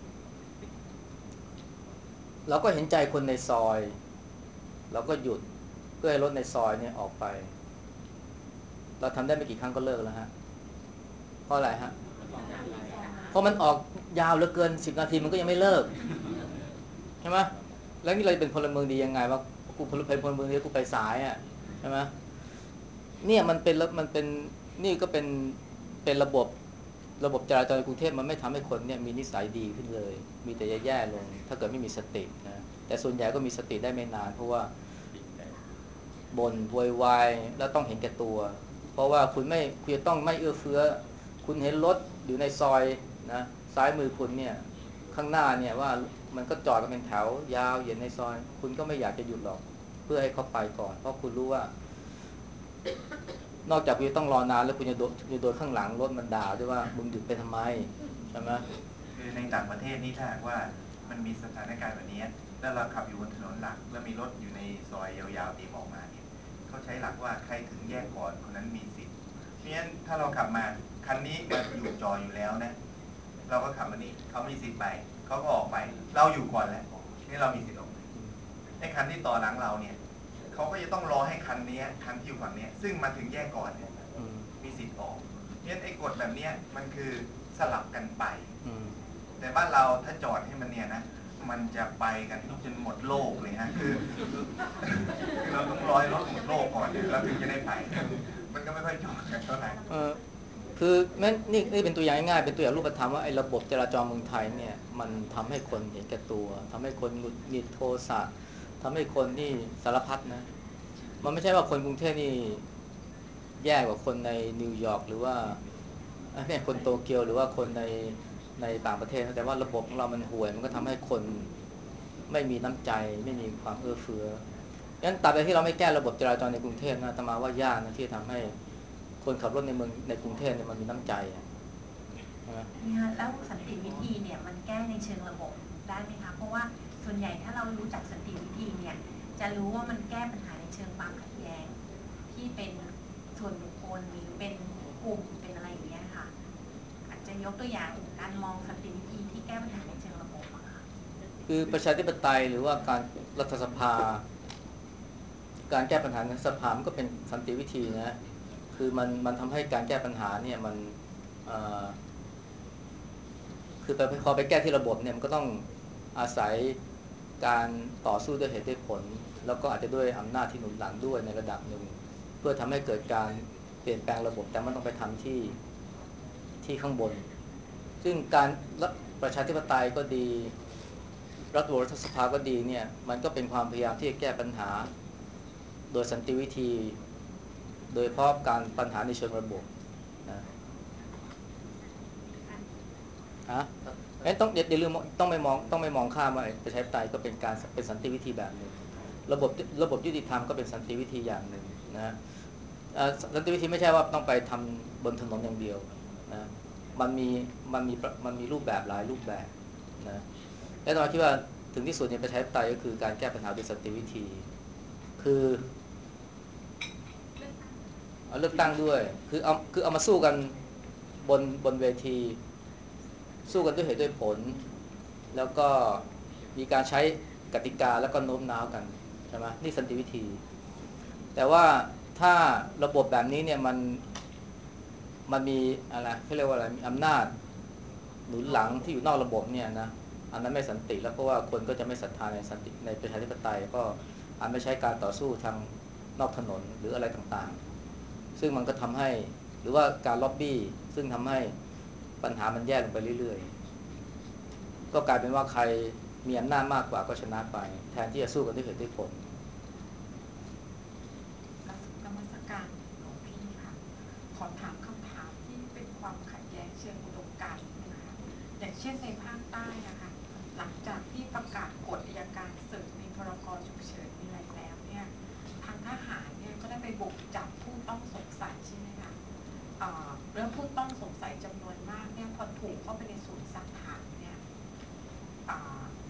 เราก็เห็นใจคนในซอยเราก็หยุดเพื่อให้รถในซอยเนี่ยออกไปเราทำได้ไม่กี่ครั้งก็เลิกแล้วฮะเพราะอะไรฮะเพราะมันออกยาวเหลือเกินสิบนาทีมันก็ยังไม่เลิกใช่ไหมแล้วนี่เราเป็นพลเมืองดียังไงวะกูเป็นพลเมืองดีกูไปสายอ่ะใช่ไหมเนี่ยมันเป็นมันเป็นนี่ก็เป็นเป็นระบบระบบจราจรในกรุงเทพมันไม่ทำให้คนเนี่ยมีนิสัยดีขึ้นเลยมีแต่แย่ๆลงถ้าเกิดไม่มีสตินะแต่ส่วนใหญ่ก็มีสติได้ไม่นานเพราะว่าบ่นโวยวายแล้วต้องเห็นแก่ตัวเพราะว่าคุณไม่คุณจะต้องไม่เอื้อเฟื้อคุณเห็นรถอยู่ในซอยนะซ้ายมือคุณเนี่ยข้างหน้าเนี่ยว่ามันก็จอดกันเป็นแถวยาวเหยียดในซอยคุณก็ไม่อยากจะหยุดหรอกเพื่อให้เขาไปก่อนเพราะคุณรู้ว่านอกจากคุณจะต้องรอนานแล้วคุณจะโดนจะโดนข้างหลังรถมันด่าด้วยว่ามึงหยุดไปทำไมใช่ไหมคือในต่างประเทศนี่ถ้าว่ามันมีสถานการณ์แบบนี้แล้วเราขับอยู่บนถนนหลักแล้วมีรถอยู่ในซอยยาวๆตีออกมาเนี่ยเขาใช้หลักว่าใครถึงแยกก่อนคนนั้นมีสิทธิ์เพราะฉะนั้นถ้าเราขับมาคันนี้มาอยู่จออยู่แล้วนะเราก็ขับมานี่เขามีสิทธิ์ไปเขาก็ออกไปเราอยู่ก่อนแล้วนี่เรามีสิทธิ์ออกไอ้คันที่ต่อหลังเราเนี่ยเขาก็จะต้องรอให้คันนี้คันที่อยู่ฝั่งนี้ซึ่งมาถึงแยกก่อนเนี่ยมีสิทธิ์ออกเพราะฉะนั้นไอ้กฎแบบนี้มันคือสลับกันไปแต่บ้านเราถ้าจอดให้มันเนี่ยนะมันจะไปกันจนหมดโลกเลยฮะคือเราต้องรอให้รถหมดโลกก่อนเนี่ยเราถึงจะได้ไปมันก็ไม่ค่อยจอดกันเท่าไหร่คือแม้นี่นี่เป็นตัวอย่างง่ายๆเป็นตัวอย่างรูปธรรมว่าไอ้ระบบจราจรเมืองไทยเนี่ยมันทำให้คนเห็นแก่ตัวทำให้คนหงุดหงิดโทสะทำให้คนนี่สารพัดนะมันไม่ใช่ว่าคนกรุงเทพนี่แย่กว่าคนในนิวยอร์กหรือว่าเนี่ยคนโตเกียวหรือว่าคนในในต่างประเทศแต่ว่าระบบของเรามันห่วยมันก็ทำให้คนไม่มีน้ำใจไม่มีความเอื้อเฟื้องั้นตราบใดที่เราไม่แก้ระบบจราจรในกรุงเทพนะอาตมาว่ายากนะที่จะทำให้คนขับรถในเมืองในกรุงเทพเนี่ยมันมีน้ำใจอ่ะเนี่ยแล้วสันติวิธีเนี่ยมันแก้ในเชิงระบบได้ไหมคะเพราะว่าส่วนใหญ่ถ้าเรารู้จักสันติวิธีเนี่ยจะรู้ว่ามันแก้ปัญหาในเชิงความขัดแย้งที่เป็นส่วนบุคคลหรือเป็นกลุ่มเป็นอะไรอย่างเงี้ยค่ะอาจจะยกตัวอย่างการมองสันติวิธีที่แก้ปัญหาในเชิงระบบอะค่ะคือประชาธิปไตยหรือว่าการรัฐสภาการแก้ปัญหาในสภามันก็เป็นสันติวิธีนะคือมันมันทำให้การแก้ปัญหาเนี่ยมันคือไปพอไปแก้ที่ระบบเนี่ยมันก็ต้องอาศัยการต่อสู้ด้วยเหตุด้วยผลแล้วก็อาจจะด้วยอำนาจที่หนุนหลังด้วยในระดับหนึ่งเพื่อทำให้เกิดการเปลี่ยนแปลงระบบแต่มันต้องไปทำที่ที่ข้างบนซึ่งการประชาธิปไตยก็ดีรัฐสภาก็ดีเนี่ยมันก็เป็นความพยายามที่จะแก้ปัญหาโดยสันติวิธีโดยเพราะการปัญหาในเชิงระบบนะฮะเอ้ต้องอย่าลืมต้องไม่มองต้องไม่มองข้ามว่าประชาธิปไตยก็เป็นการเป็นสันติวิธีแบบหนึ่งระบบระบบยุติธรรมก็เป็นสันติวิธีอย่างหนึ่งนะสันติวิธีไม่ใช่ว่าต้องไปทำบนถนนอย่างเดียวนะมันมีมันมีมันมีรูปแบบหลายรูปแบบนะและตอนที่ว่าถึงที่สุดในประชาธิปไตยก็คือการแก้ปัญหาโดยสันติวิธีคือเอาเลือกตั้งด้วยคือเอาคือเอามาสู้กันบนบนเวทีสู้กันด้วยเหตุด้วยผลแล้วก็มีการใช้กติกาแล้วก็โน้มน้าวกันใช่ไหมนี่สันติวิธีแต่ว่าถ้าระบบแบบนี้เนี่ยมันมันมีอะไรเขาเรียกว่าอะไรมีอำนาจหนุนหลังที่อยู่นอกระบบเนี่ยนะอันนั้นไม่สันติแล้วเพราะว่าคนก็จะไม่ศรัทธาในสันติในประชาธิปไตยก็อาจไม่ใช้การต่อสู้ทางนอกถนนหรืออะไรต่างๆซึ่งมันก็ทำให้หรือว่าการล็อบบี้ซึ่งทำให้ปัญหามันแย่ลงไปเรื่อยๆก็กลายเป็นว่าใครมีอำนาจมากกว่าก็ชนะไปแทนที่จะสู้กันด้วยเหตุด้วยผลนมัสการหลวงพี่ค่ะขอถามคำถามที่เป็นความขัดแย้งเชิงอุดมการณ์นะคะอย่างเช่นในภาคใต้นะคะหลังจากที่ประกาศกฎอัยการศึกมีพรกฉุกเฉินมีอะไรแล้วเนี่ยทางทหารเนี่ยก็ได้ไปบุกจับผู้ต้องสงสัยใช่ไหมคะเรื่องผู้ต้องสงสัยจำนวนมากเนี่ยพอถูกเข้าไปในศูนย์สักถามเนี่ยตำรวจ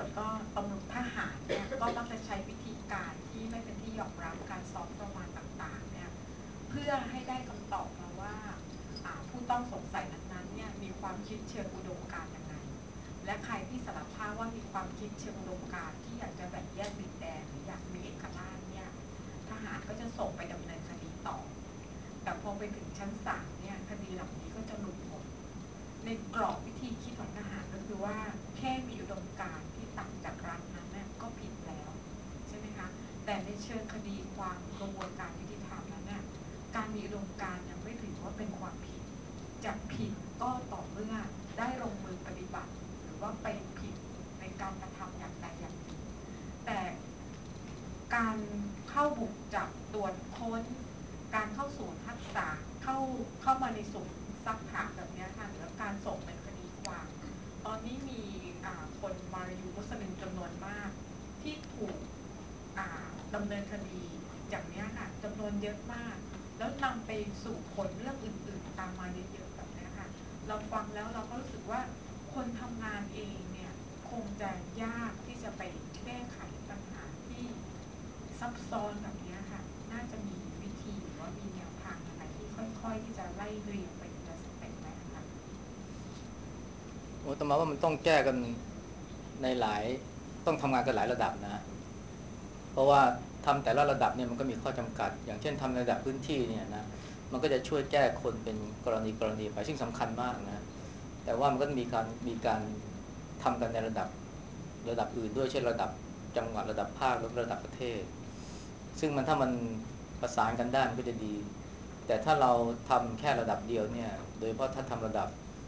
จก็ตำรวจทหารเนี่ยก็มักจะใช้วิธีการที่ไม่เป็นที่ยอมรับการสอบประมาณต่างๆเนี่ยเพื่อให้ได้คำตอบมาว่าผู้ต้องสงสัยนั้นๆเนี่ยมีความคิดเชิงอุดมการณ์ยังไงและใครที่สารภาพว่ามีความคิดเชิงอุดมการณ์ที่อยากจะแบ่งแยกดินแดนหรืออยากมีเอกราชเนี่ยทหารก็จะส่งไปดำเนินคดีต่อแต่พอไปถึงชั้นศาลเนี่ยคดีเหล่านี้ก็จะหลุดหมดในกรอบวิธีคิดของทหารก็คือว่าแค่มีอุดมการณ์ที่ต่างจากรัฐนั้นเนี่ยก็ผิดแล้วใช่ไหมคะแต่ในเชิงคดีความกระบวนการยุติธรรมนั้นเนี่ยการมีอุดมการณ์ยังไม่ถือว่าเป็นความผิดจะผิดก็ต่อเมื่อได้ลงมือปฏิบัติหรือว่าไปผิดในการกระทำอย่างใดอย่างหนึ่งแต่การเข้าบุกจับตรวจค้นการเข้าศูนย์ทักษะเข้าเข้ามาในศูนย์ซักถามแบบนี้ค่ะหรือการส่งเป็นคดีความตอนนี้มีคนมาลายูมุสลิมจำนวนมากที่ถูกดำเนินคดีอย่างนี้ค่ะจำนวนเยอะมากแล้วนำไปสู่ผลเรื่องอื่นๆตามมาเยอะๆแบบนี้ค่ะเราฟังแล้วเราก็รู้สึกว่าคนทำงานเองเนี่ยคงจะยากที่จะไปแก้ไขปัญหาที่ซับซ้อนแบบนี้ค่ะน่าจะมีวิธีหรือว่ามีแนวทางอะไรที่ค่อยๆที่จะไล่เรียงไปทีละสเต็ปไหมคะโอ้แต่มาว่ามันต้องแก้กันในหลายต้องทำงานกันหลายระดับนะเพราะว่าทำแต่ละระดับเนี่ยมันก็มีข้อจำกัดอย่างเช่นทำในระดับพื้นที่เนี่ยนะมันก็จะช่วยแก้คนเป็นกรณีกรณีไปซึ่งสำคัญมากนะแต่ว่ามันก็มีการมีการทำกันในระดับระดับอื่นด้วยเช่นระดับจังหวัดระดับภาคและระดับประเทศซึ่งมันถ้ามันประสานกันได้มันก็จะดีแต่ถ้าเราทำแค่ระดับเดียวเนี่ยโดยเฉพาะถ้าทำระดับ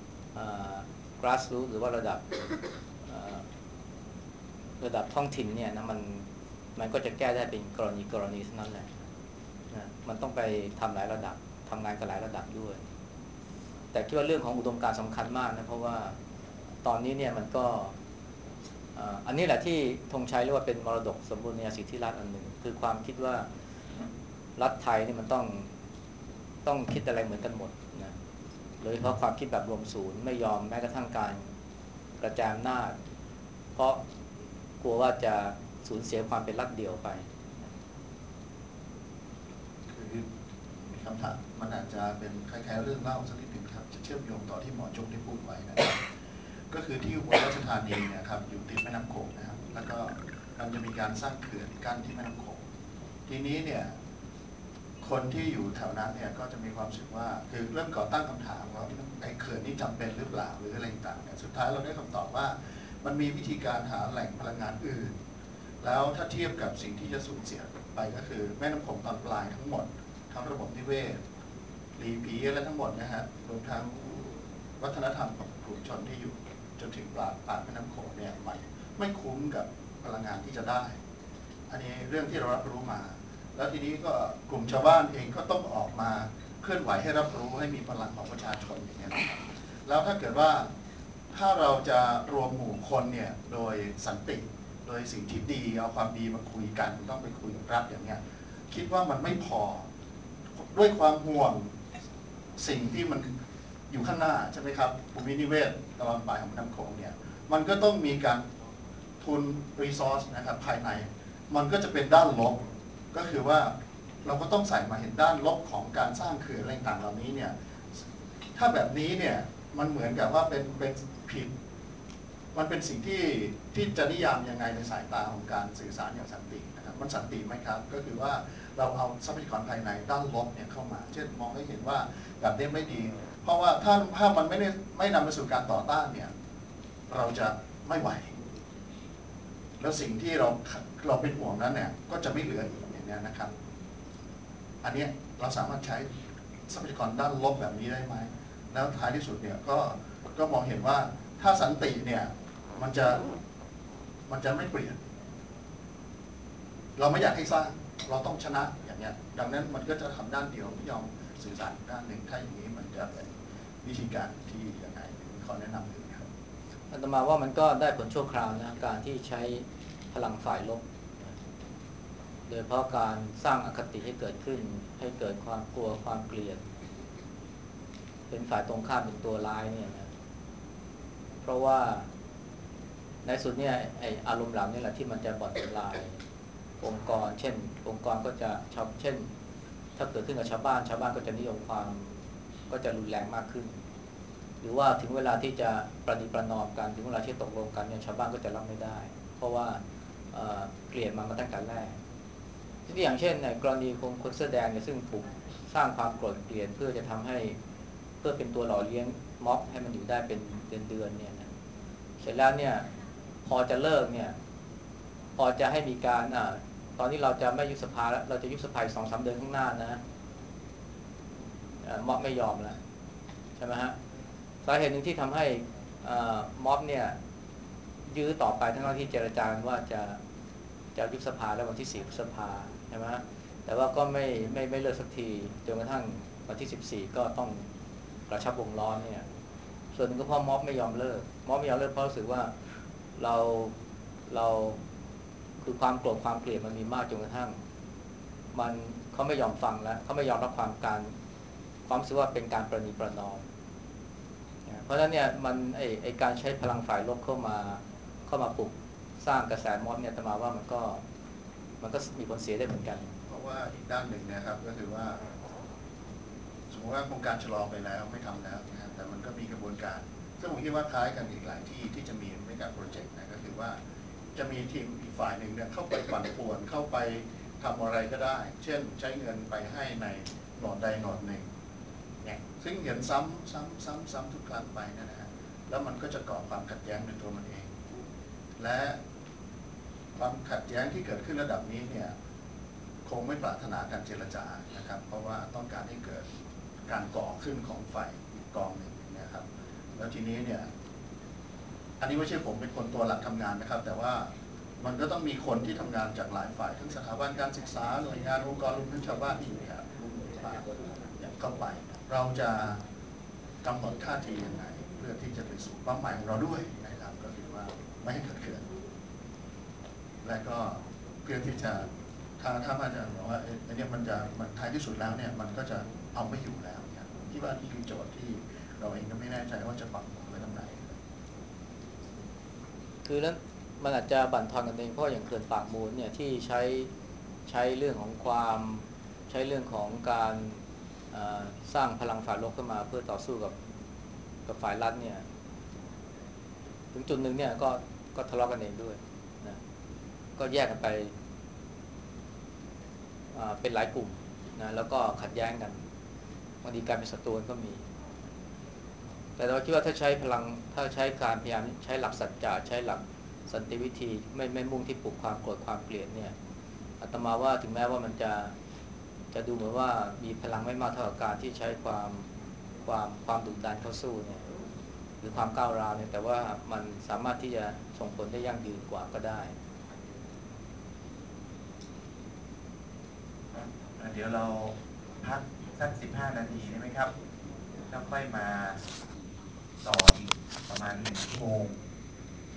grassroots หรือว่าระดับระดับท้องถิ่นเนี่ยนะมันมันก็จะแก้ได้เป็นกรณีกรณีเท่านั้นแหละนะมันต้องไปทำหลายระดับทำงานกันหลายระดับด้วยแต่คิดว่าเรื่องของอุดมการณ์สำคัญมากนะเพราะว่าตอนนี้เนี่ยมันก็อันนี้แหละที่ธงชัยเรียกว่าเป็นมรดกสมบูรณาญาสิทธิรัฐอันหนึ่งคือความคิดว่ารัฐไทยนี่มันต้องต้องคิดอะไรเหมือนกันหมดนะโดยเฉพาะความคิดแบบรวมศูนย์ไม่ยอมแม้กระทั่งการกระจายอำนาจเพราะกลัวว่าจะสูญเสียความเป็นรัฐเดี่ยวไปคือมีคำถามมันอาจจะเป็นคล้ายๆเรื่องเล่าสักนิดหนึ่งครับจะเชื่อมโยงต่อที่หมอจงได้พูดไว้นะครับก็คือที่อุบลราชธานีเนี่ยครับอยู่ติดแม่น้ำโขงนะครับแล้วก็มันจะมีการสร้างเขื่อนกั้นที่แม่น้ำโขงทีนี้เนี่ยคนที่อยู่แถวนั้นเนี่ยก็จะมีความรู้สึกว่าคือเริ่มก่อตั้งคำถามว่าไอ้เขื่อนนี้จำเป็นหรือเปล่าหรืออะไรต่างเนี่ยสุดท้ายเราได้คำตอบว่ามันมีวิธีการหาแหล่งพลังงานอื่นแล้วถ้าเทียบกับสิ่งที่จะสูญเสียไปก็คือแม่น้ำโขงตอนปลายทั้งหมดทั้งระบบนิเวศรีผีและทั้งหมดนะฮะรวมทั้งวัฒนธรรมของกลุ่มชนที่อยู่จนถึงปากปากแม่น้ำโขงเนี่ยมันไม่คุ้มกับพลังงานที่จะได้อันนี้เรื่องที่เรารับรู้มาแล้วทีนี้ก็กลุ่มชาวบ้านเองก็ต้องออกมาเคลื่อนไหวให้รับรู้ให้มีพลังของประชาชนอย่างนี้นะครับแล้วถ้าเกิดว่าถ้าเราจะรวมหมู่คนเนี่ยโดยสันติโดยสิ่งที่ดีเอาความดีมาคุยกันต้องไปคุยกับรัฐอย่างเนี้ยคิดว่ามันไม่พอด้วยความห่วงสิ่งที่มันอยู่ข้างหน้าใช่ไหมครับภูมินิเวศตลอดปลายของแม่น้ำโขงเนี่ยมันก็ต้องมีการทุนรีซอสนะครับภายในมันก็จะเป็นด้านลบก็คือว่าเราก็ต้องใส่มาเห็นด้านลบของการสร้างเขื่อนอะไรต่างเหล่านี้เนี่ยถ้าแบบนี้เนี่ยมันเหมือนกับว่าเป็นเป็นผิดมันเป็นสิ่งที่ที่จะนิยามยังไงในสายตาของการสื่อสารอย่างสันตินะครับมันสันติไหมครับก็คือว่าเราเอาทรัพยากรภายในด้านลบเนี่ยเข้ามาเช่นมองให้เห็นว่าแบบนี้ไม่ดีเพราะว่าถ้าถ้ามันไม่ได้ไม่นำไปสู่การต่อต้านเนี่ยเราจะไม่ไหวแล้วสิ่งที่เราเราเป็นห่วงนั้นเนี่ยก็จะไม่เหลืออีกอย่างนี้นะครับอันนี้เราสามารถใช้ทรัพยากรด้านลบแบบนี้ได้ไหมแล้วท้ายที่สุดเนี่ยก็ก็มองเห็นว่าถ้าสันติเนี่ยมันจะมันจะไม่เปลี่ยนเราไม่อยากให้สร้างเราต้องชนะอย่างเงี้ยดังนั้นมันก็จะทำด้านเดียวไม่ยอมสื่อสารด้านหนึ่งถ้าอย่างนี้มันจะเป็นวิธีการที่ยังไงมีข้อแนะนำหรือครับอาตมาว่ามันก็ได้ผลชั่วคราวนะการที่ใช้พลังฝ่ายลบโดยเพราะการสร้างอคติให้เกิดขึ้นให้เกิดความกลัวความเกลียดเป็นฝ่ายตรงข้ามเป็นตัวร้ายเนี่ยนะเพราะว่าในสุดเนี่ยไออารมณ์เหล่านี้แหละที่มันจะบ่อนทำลายองค์กรเช่นองค์กรก็จะชอบเช่นถ้าเกิดขึ้นกับชาวบ้านชาวบ้านก็จะนิยมความก็จะรุนแรงมากขึ้นหรือว่าถึงเวลาที่จะประนีประนอมกันถึงเวลาที่ตกลงกันเนี่ยชาวบ้านก็จะรับไม่ได้เพราะว่าเอ่อเกลียดมันมาตั้งแต่แรกที่อย่างเช่นในกรณีของคนเสื้อแดงเนี่ยซึ่งถูกสร้างความโกรธเกลียดเพื่อจะทำให้เพื่อเป็นตัวหล่อเลี้ยงม็อบให้มันอยู่ได้เป็นเดือนๆเนี่ยนะเสร็จแล้วเนี่ยพอจะเลิกเนี่ยพอจะให้มีการอ่าตอนนี้เราจะไม่ยุบสภาแล้วเราจะยุบสภาสองสามเดือนข้างหน้านะม็อบไม่ยอมแล้วใช่ไหมฮะสาเหตุหนึ่งที่ทำให้ม็อบเนี่ยยื้อต่อไปทั้งที่เจรจาว่าจะจะยุบสภาแล้ววันที่สี่พฤษภาใช่ไหมแต่ว่าก็ไม่ไม่ไม่เลิกสักทีจนกระทั่งวันที่สิบสี่ก็ต้องกระชับวงล้อมเนี่ยส่วนหนึ่งก็เพราะม็อบไม่ยอมเลิกม็อบไม่ยอมเลิกเพราะรู้สึกว่าเราเราคือความโกรธความเกลียดมันมีมากจนกระทั่งมันเขาไม่ยอมฟังแล้วเขาไม่ยอมรับความการความรู้สึกว่าเป็นการประนีประนอมเพราะฉะนั้นเนี่ยมันไอไอการใช้พลังฝ่ายลบเข้ามาเข้ามาปลุกสร้างกระแสม็อบเนี่ยแต่มาว่ามันก็มันก็มีผลเสียได้เหมือนกันเพราะว่าอีกด้านหนึ่งนะครับก็คือว่าสมมติว่าโครงการชะลอไปแล้วไม่ทำแล้วนะแต่มันก็มีกระบวนการซึ่งผมคิดว่าคล้ายกันอีกหลายที่ที่จะมีเมกะโปรเจกต์นะก็คือว่าจะมีทีมอีกฝ่ายหนึ่งเนี่ยเข้าไปปั่นป่วนเข้าไปทำอะไรก็ได้เช่นใช้เงินไปให้ในหนอดใดหนอดหนึ่งเนี่ยซึ่งเห็นซ้ำซ้ำซ้ำซ้ำทุกครั้งไปนะฮะแล้วมันก็จะก่อความขัดแย้งในตัวมันเองและความขัดแย้งที่เกิดขึ้นระดับนี้เนี่ยคงไม่ปรารถนาการเจรจานะครับเพราะว่าต้องการให้เกิดการก่อขึ้นของฝ่ายอีกกองหนึ่งนะครับแล้วทีนี้เนี่ยอันนี้ไม่ใช่ผมเป็นคนตัวหลักทำงานนะครับแต่ว่ามันก็ต้องมีคนที่ทำงานจากหลายฝ่ายทั้งสถาบันการศึกษาหน่วยงานองค์กรรวมทั้งชาวบ้านที่อยู่ในกลุ่มป่าอย่างเข้าไปเราจะกำหนดท่าทียังไงเพื่อที่จะไปสู่เป้าหมายของเราด้วยนะครับก็คือว่าไม่ให้เกิดขึ้นและก็เพื่อที่จะถ้าถ้าอาจารย์บอกว่าอันนี้มันจะมันท้ายที่สุดแล้วเนี่ยมันก็จะเอาไม่อยู่แล้วเนี่ยผมคิดว่านี่คือโจทย์ที่เราเองก็ไม่แน่ใจว่าจะปักหมุดไว้ตรงไหนคือแล้วมันอาจจะบั่นทอนกันเองเพราะอย่างเขื่อนปากมูลเนี่ยที่ใช้ใช้เรื่องของความใช้เรื่องของการสร้างพลังฝ่ายลบขึ้นมาเพื่อต่อสู้กับกับฝ่ายรัฐเนี่ยถึงจุดหนึ่งเนี่ยก็ก็ทะเลาะกันเองด้วยนะก็แยกกันไปเป็นหลายกลุ่มนะแล้วก็ขัดแย้งกันบางทีการเป็นศัตรูกันก็มีแต่เราคิดว่าถ้าใช้พลังถ้าใช้การพยายามใช้หลักสัจจะใช้หลักสันติวิธีไม่ไม่มุ่งที่ปลุกความโกรธความเกลียดเนี่ยอาตมาว่าถึงแม้ว่ามันจะจะดูเหมือนว่ามีพลังไม่มากเท่ากับการที่ใช้ความความความดุดันเข้าสู้เนี่ยหรือความก้าวร้าวเนี่ยแต่ว่ามันสามารถที่จะส่งผลได้ยั่งยืนกว่าก็ได้เดี๋ยวเราพักสักสิบห้านาทีได้ไหมครับแล้วค่อยมาต่ออีกประมาณหนึ่งชั่วโมง